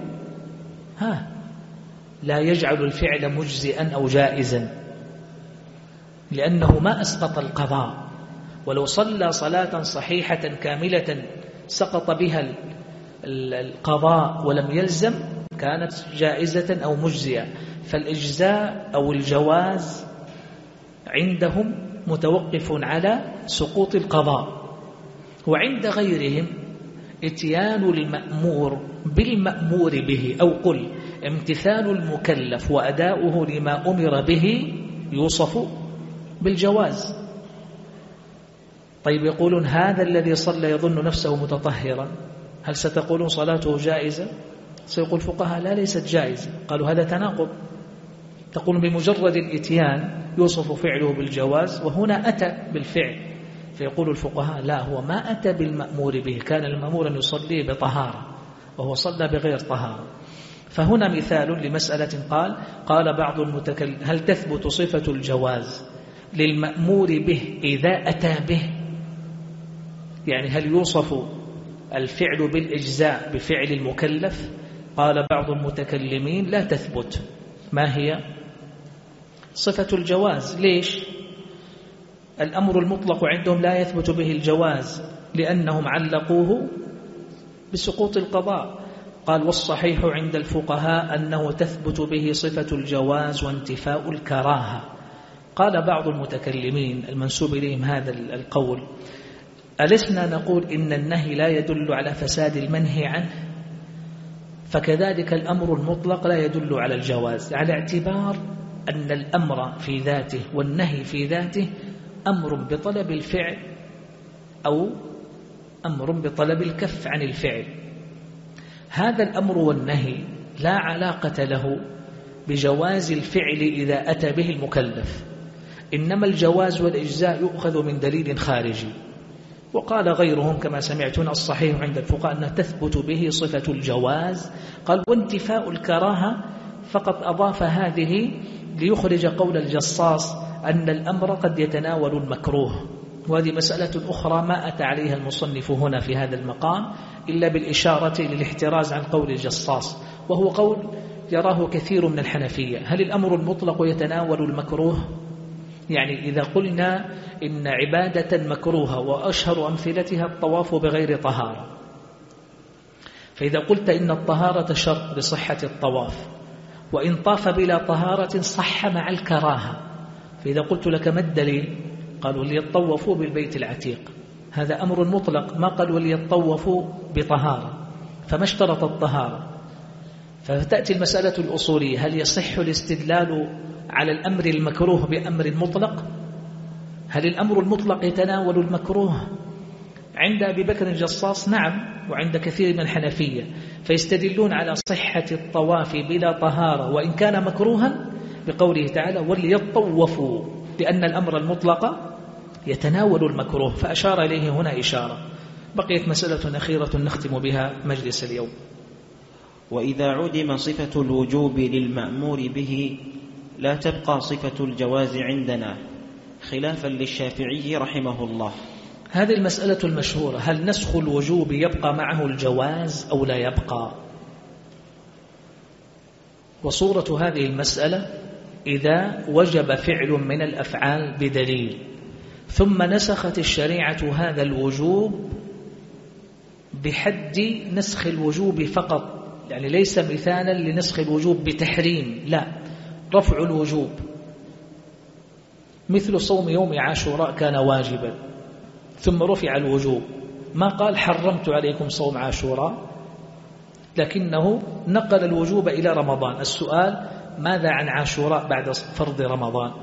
لا يجعل الفعل مجزئا أو جائزا، لأنه ما أسقط القضاء. ولو صلى صلاة صحيحة كاملة سقط بها القضاء ولم يلزم كانت جائزة أو مجزئة. فالإجزاء أو الجواز عندهم متوقف على سقوط القضاء، وعند غيرهم اتيان المأمور بالمأمور به، أو قل امتثال المكلف وأداؤه لما أمر به يوصف بالجواز. طيب يقولون هذا الذي صلى يظن نفسه متطهرا، هل ستقولون صلاته جائزة؟ سيقول الفقهاء لا، ليست جائزة. قالوا هذا تناقض، تقول بمجرد الاتيان يوصف فعله بالجواز، وهنا أتى بالفعل. فيقول الفقهاء لا، هو ما أتى بالمأمور به، كان المأمور أن يصلي بطهارة وهو صلى بغير طهارة. فهنا مثال لمسألة قال بعض المتكلم هل تثبت صفة الجواز للمأمور به إذا أتى به؟ يعني هل يوصف الفعل بالإجزاء بفعل المكلف؟ قال بعض المتكلمين لا تثبت، ما هي؟ صفة الجواز. ليش؟ الأمر المطلق عندهم لا يثبت به الجواز لأنهم علقوه بسقوط القضاء. قال والصحيح عند الفقهاء أنه تثبت به صفة الجواز وانتفاء الكراهة. قال بعض المتكلمين المنسوب إليهم هذا القول: ألسنا نقول إن النهي لا يدل على فساد المنهي عنه؟ فكذلك الأمر المطلق لا يدل على الجواز، على اعتبار أن الأمر في ذاته والنهي في ذاته أمر بطلب الفعل أو أمر بطلب الكف عن الفعل. هذا الأمر والنهي لا علاقة له بجواز الفعل إذا أتى به المكلف، إنما الجواز والإجزاء يؤخذ من دليل خارجي. وقال غيرهم كما سمعتون الصحيح عند الفقهاء أنها تثبت به صفة الجواز. قال وانتفاء الكراهة فقط أضاف هذه ليخرج قول الجصاص أن الأمر قد يتناول المكروه، وهذه مسألة أخرى ما أتى عليها المصنف هنا في هذا المقام إلا بالإشارة للاحتراز عن قول الجصاص، وهو قول يراه كثير من الحنفية. هل الأمر المطلق يتناول المكروه؟ يعني إذا قلنا إن عبادة مكروهة وأشهر أمثلتها الطواف بغير طهارة، فإذا قلت إن الطهارة شرط لصحة الطواف، وإن طاف بلا طهارة صح مع الكراهة، فإذا قلت لك ما الدليل؟ قالوا ليطوفوا بالبيت العتيق. هذا أمر مطلق، ما قال وليطوفوا بطهارة، فما اشترط الطهارة. فتأتي المسألة الأصولية: هل يصح الاستدلال على الأمر المكروه بأمر مطلق؟ هل الأمر المطلق يتناول المكروه؟ عند أبي بكر الجصاص نعم، وعند كثير من الحنفية، فيستدلون على صحة الطواف بلا طهارة وإن كان مكروها بقوله تعالى وليطوفوا، لأن الأمر المطلق يتناول المكروه، فأشار إليه هنا إشارة. بقيت مسألة أخيرة نختم بها مجلس اليوم: وإذا عدم صفة الوجوب للمأمور به لا تبقى صفة الجواز عندنا، خلافا للشافعي رحمه الله. هذه المسألة المشهورة: هل نسخ الوجوب يبقى معه الجواز أو لا يبقى؟ وصورة هذه المسألة: إذا وجب فعل من الأفعال بدليل ثم نسخت الشريعة هذا الوجوب بحد نسخ الوجوب فقط، يعني ليس مثالا لنسخ الوجوب بتحريم، لا، رفع الوجوب، مثل صوم يوم عاشوراء كان واجبا ثم رفع الوجوب، ما قال حرمت عليكم صوم عاشوراء، لكنه نقل الوجوب إلى رمضان. السؤال: ماذا عن عاشوراء بعد فرض رمضان؟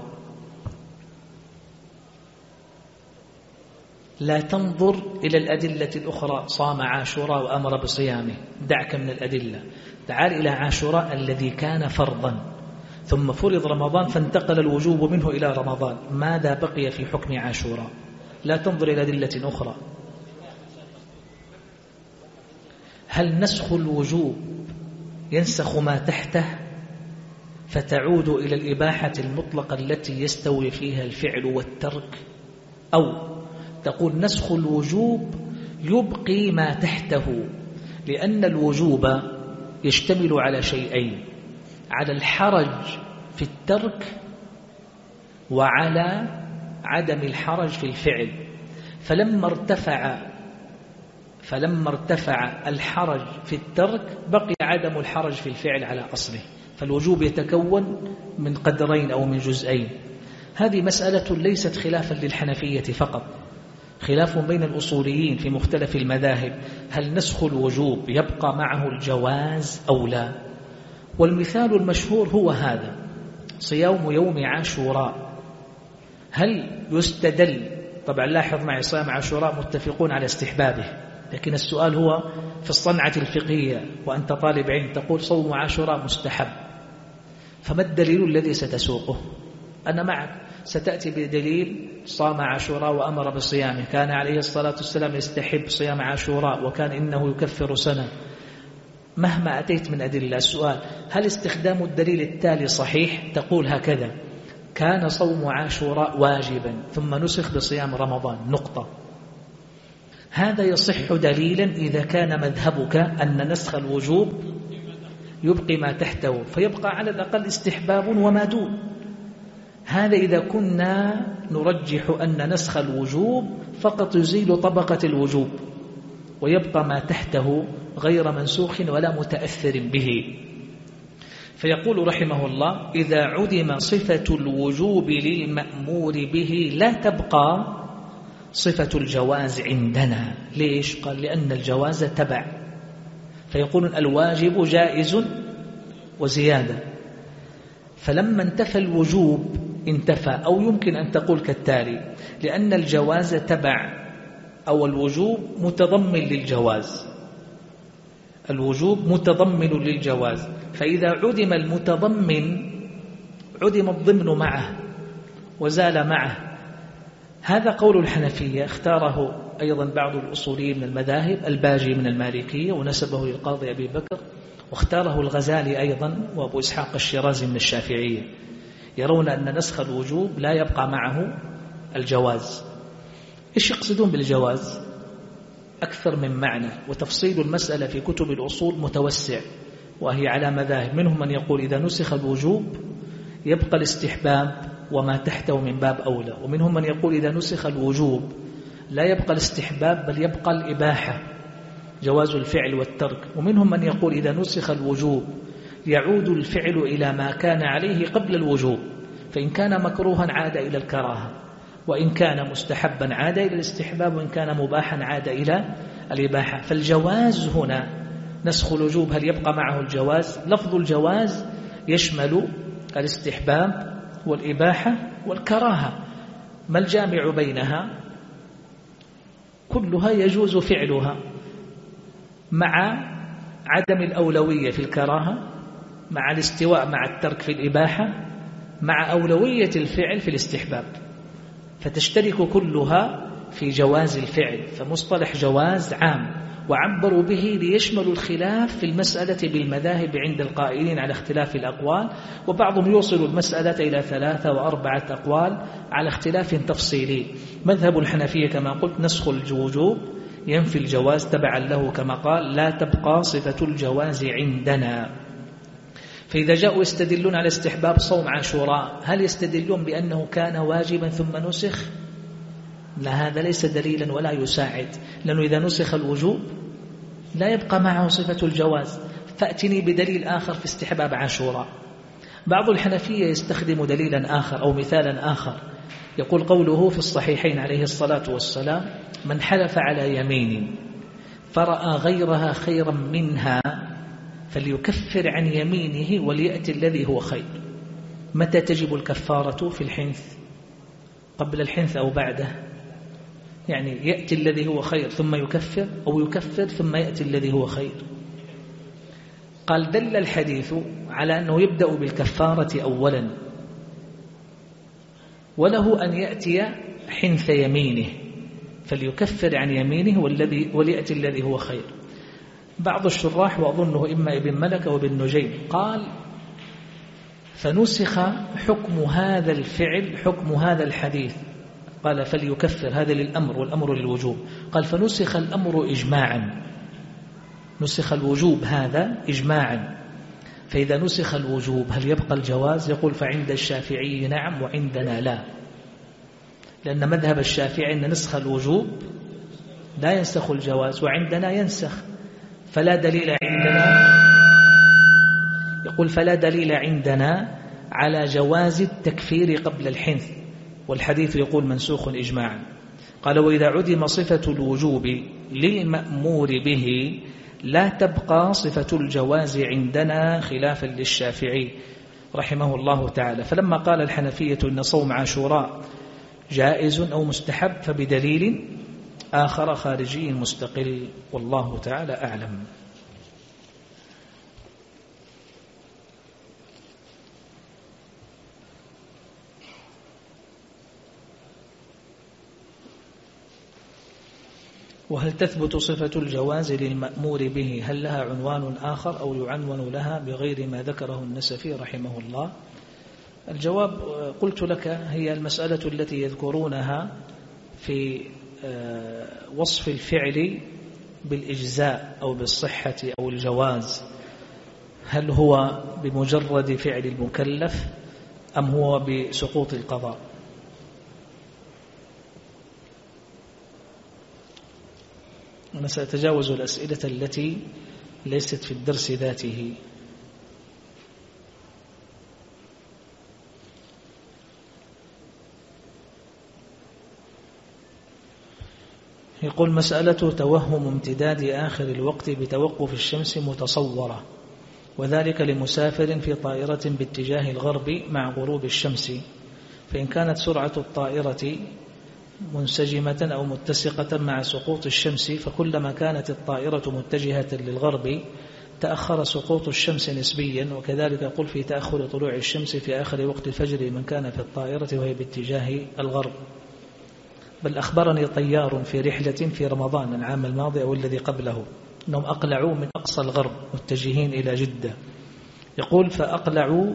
لا تنظر إلى الأدلة الأخرى، صام عاشوراء وأمر بصيامه، دعك من الأدلة، تعال إلى عاشوراء الذي كان فرضا ثم فرض رمضان فانتقل الوجوب منه إلى رمضان، ماذا بقي في حكم عاشوراء؟ لا تنظر إلى أدلة أخرى. هل نسخ الوجوب ينسخ ما تحته فتعود إلى الإباحة المطلقة التي يستوي فيها الفعل والترك، أو تقول نسخ الوجوب يبقي ما تحته؟ لأن الوجوب يشتمل على شيئين: على الحرج في الترك وعلى عدم الحرج في الفعل. فلما ارتفع الحرج في الترك بقي عدم الحرج في الفعل على أصله، فالوجوب يتكون من قدرين أو من جزئين. هذه مسألة ليست خلافا للحنفية فقط، خلاف بين الأصوليين في مختلف المذاهب: هل نسخ الوجوب يبقى معه الجواز أو لا؟ والمثال المشهور هو هذا: صيام يوم عاشوراء. هل يستدل؟ طبعا لاحظ معي، صيام عاشوراء متفقون على استحبابه، لكن السؤال هو في الصنعة الفقهية وأنت طالب علم تقول صوم عاشوراء مستحب، فما الدليل الذي ستسوقه؟ أنا معك، ستأتي بدليل صام عاشوراء وأمر بصيامه، كان عليه الصلاة والسلام يستحب صيام عاشوراء وكان إنه يكفر سنة. مهما أتيت من أدلة، السؤال: هل استخدام الدليل التالي صحيح؟ تقول هكذا: كان صوم عاشوراء واجبا ثم نسخ بصيام رمضان، نقطة. هذا يصح دليلا إذا كان مذهبك أن نسخ الوجوب يبقي ما تحته، فيبقى على الأقل استحباب وما دون. هذا إذا كنا نرجح أن نسخ الوجوب فقط يزيل طبقة الوجوب ويبقى ما تحته غير منسوخ ولا متأثر به. فيقول رحمه الله: إذا عدم صفة الوجوب للمأمور به لا تبقى صفة الجواز عندنا. ليش؟ قال: لأن الجواز تبع، فيقول الواجب جائز وزيادة، فلما انتفى الوجوب انتفى. أو يمكن أن تقول كالتالي: لأن الجواز تبع أو الوجوب متضمن للجواز، الوجوب متضمن للجواز، فإذا عدم المتضمن عدم الضمن معه وزال معه. هذا قول الحنفية، اختاره أيضا بعض الأصوليين من المذاهب، الباجي من المالكية ونسبه للقاضي أبي بكر، واختاره الغزالي أيضا وأبو إسحاق الشيرازي من الشافعية، يرون أن نسخ الوجوب لا يبقى معه الجواز. إيش يقصدون بالجواز؟ أكثر من معنى، وتفصيل المسألة في كتب الأصول متوسع، وهي على مذاهب. منهم من يقول إذا نسخ الوجوب يبقى الاستحباب وما تحته من باب أولى، ومنهم من يقول إذا نسخ الوجوب لا يبقى الاستحباب بل يبقى الإباحة، جواز الفعل والترك، ومنهم من يقول إذا نسخ الوجوب يعود الفعل إلى ما كان عليه قبل الوجوب، فإن كان مكروها عاد إلى الكراهة، وإن كان مستحبا عاد إلى الاستحباب، وإن كان مباحا عاد إلى الإباحة. فالجواز هنا نسخ الوجوب هل يبقى معه الجواز؟ لفظ الجواز يشمل الاستحباب والإباحة والكراهة، ما الجامع بينها؟ كلها يجوز فعلها مع عدم الأولوية في الكراهة، مع الاستواء مع الترك في الإباحة، مع أولوية الفعل في الاستحباب، فتشترك كلها في جواز الفعل. فمصطلح جواز عام، وعبروا به ليشمل الخلاف في المسألة بالمذاهب عند القائلين على اختلاف الأقوال، وبعضهم يوصل المسألة إلى 3 و4 أقوال على اختلاف تفصيلي. مذهب الحنفية كما قلت نسخ الوجوب ينفي الجواز تبعا له، كما قال: لا تبقى صفة الجواز عندنا. فإذا جاءوا يستدلون على استحباب صوم عاشوراء، هل يستدلون بأنه كان واجبا ثم نسخ؟ لا، هذا ليس دليلا ولا يساعد، لأنه إذا نسخ الوجوب لا يبقى معه صفة الجواز، فأتني بدليل آخر في استحباب عاشوراء. بعض الحنفية يستخدم دليلا آخر أو مثالا آخر، يقول قوله في الصحيحين عليه الصلاة والسلام: من حلف على يمين فرأى غيرها خيرا منها فليكفر عن يمينه وليأتي الذي هو خير. متى تجب الكفارة في الحنث؟ قبل الحنث أو بعده؟ يعني يأتي الذي هو خير ثم يكفر، أو يكفر ثم يأتي الذي هو خير؟ قال: دل الحديث على أنه يبدأ بالكفارة أولا، وله أن يأتي حنث يمينه فليكفر عن يمينه وليأتي الذي هو خير. بعض الشراح وأظنه إما ابن ملك وابن نجيم قال: فنسخ حكم هذا الفعل حكم هذا الحديث، قال فليكفر، هذا للأمر والأمر للوجوب، قال فنسخ الأمر إجماعا، نسخ الوجوب هذا إجماعا. فإذا نسخ الوجوب هل يبقى الجواز؟ يقول: فعند الشافعي نعم وعندنا لا، لأن مذهب الشافعي أن نسخ الوجوب لا ينسخ الجواز، وعندنا ينسخ، فلا دليل عندنا. يقول: فلا دليل عندنا على جواز التكفير قبل الحنث، والحديث يقول منسوخ إجماعا. قال: وإذا عدم صفة الوجوب للمأمور به لا تبقى صفة الجواز عندنا، خلافا للشافعي رحمه الله تعالى. فلما قال الحنفية إن صوم عاشوراء جائز أو مستحب فبدليل آخر خارجي مستقل، والله تعالى أعلم. وهل تثبت صفة الجواز للمأمور به؟ هل لها عنوان آخر أو يعنون لها بغير ما ذكره النسفي رحمه الله؟ الجواب قلت لك هي المسألة التي يذكرونها في وصف الفعل بالإجزاء أو بالصحة أو الجواز. هل هو بمجرد فعل المكلف أم هو بسقوط القضاء؟ أنا سأتجاوز الأسئلة التي ليست في الدرس ذاته. يقول: مسألة توهم امتداد آخر الوقت بتوقف الشمس متصورة، وذلك لمسافر في طائرة باتجاه الغرب مع غروب الشمس، فإن كانت سرعة الطائرة منسجمة أو متسقة مع سقوط الشمس، فكلما كانت الطائرة متجهة للغرب تأخر سقوط الشمس نسبيا، وكذلك يقول في تأخر طلوع الشمس في آخر وقت الفجر من كان في الطائرة وهي باتجاه الغرب. بل أخبرني طيار في رحلة في رمضان العام الماضي أو الذي قبله أنهم أقلعوا من أقصى الغرب متجهين إلى جدة، يقول فأقلعوا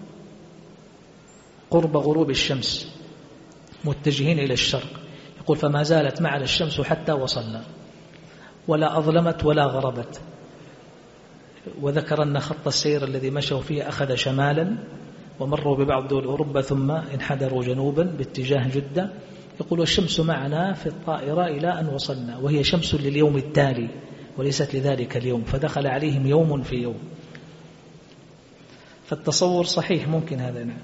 قرب غروب الشمس متجهين إلى الشرق، يقول فما زالت معنا الشمس حتى وصلنا، ولا أظلمت ولا غربت. وذكر أن خط السير الذي مشوا فيه أخذ شمالا ومروا ببعض دول أوروبا ثم انحدروا جنوبا باتجاه جدة. يقول الشمس معنا في الطائرة إلى أن وصلنا، وهي شمس لليوم التالي وليست لذلك اليوم، فدخل عليهم يوم في يوم. فالتصور صحيح ممكن هذا. نعم.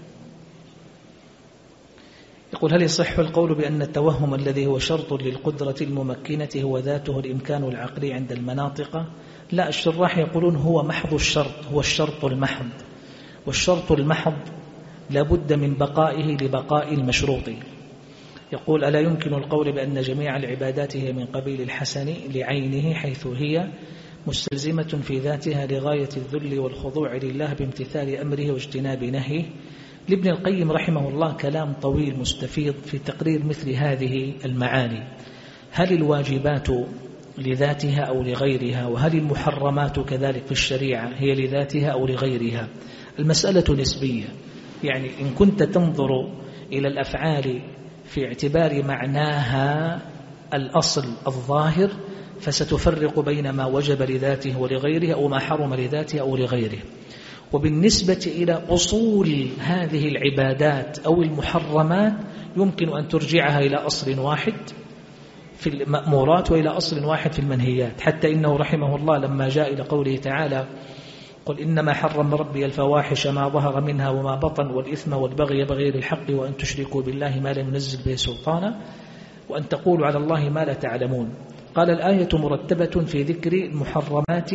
يقول: هل يصح القول بأن التوهم الذي هو شرط للقدرة الممكنة هو ذاته الإمكان العقلي عند المناطق؟ لا، الشراح يقولون هو محض الشرط، هو الشرط المحض، والشرط المحض لابد من بقائه لبقاء المشروط. يقول: ألا يمكن القول بأن جميع العبادات هي من قبيل الحسن لعينه، حيث هي مستلزمة في ذاتها لغاية الذل والخضوع لله بامتثال أمره واجتناب نهيه؟ لابن القيم رحمه الله كلام طويل مستفيض في تقرير مثل هذه المعاني. هل الواجبات لذاتها أو لغيرها؟ وهل المحرمات كذلك في الشريعة هي لذاتها أو لغيرها؟ المسألة نسبية، يعني إن كنت تنظر إلى الأفعال في اعتبار معناها الأصل الظاهر فستفرق بين ما وجب لذاته ولغيره أو ما حرم لذاته أو لغيره. وبالنسبة إلى أصول هذه العبادات أو المحرمات يمكن أن ترجعها إلى أصل واحد في المأمورات وإلى أصل واحد في المنهيات، حتى إنه رحمه الله لما جاء إلى قوله تعالى: قل إنما حرم ربي الفواحش ما ظهر منها وما بطن والإثم والبغي بغير الحق وأن تشركوا بالله ما لم ينزل به سلطانا وأن تقولوا على الله ما لا تعلمون. قال: الآية مرتبة في ذكر المحرمات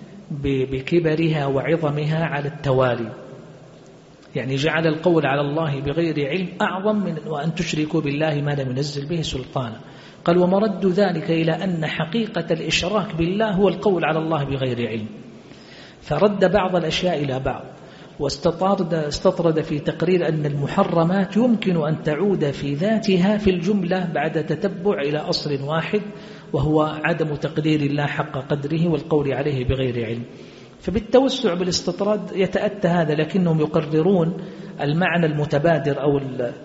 بكبرها وعظمها على التوالي، يعني جعل القول على الله بغير علم أعظم من وأن تشركوا بالله ما لم ينزل به سلطانا. قال: ومرد ذلك إلى أن حقيقة الإشراك بالله هو القول على الله بغير علم، فرد بعض الأشياء إلى بعض، واستطرد في تقرير أن المحرمات يمكن أن تعود في ذاتها في الجملة بعد تتبع إلى أصل واحد، وهو عدم تقدير الله حق قدره والقول عليه بغير علم. فبالتوسع بالاستطراد يتأتى هذا، لكنهم يقررون المعنى المتبادر أو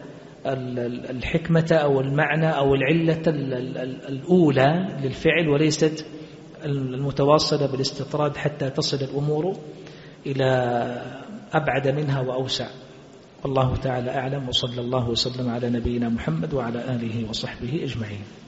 الحكمة أو المعنى أو العلة الأولى للفعل، وليست المتواصلة بالاستطراد حتى تصل الأمور إلى أبعد منها وأوسع. والله تعالى أعلم، وصلى الله وسلم على نبينا محمد وعلى آله وصحبه أجمعين.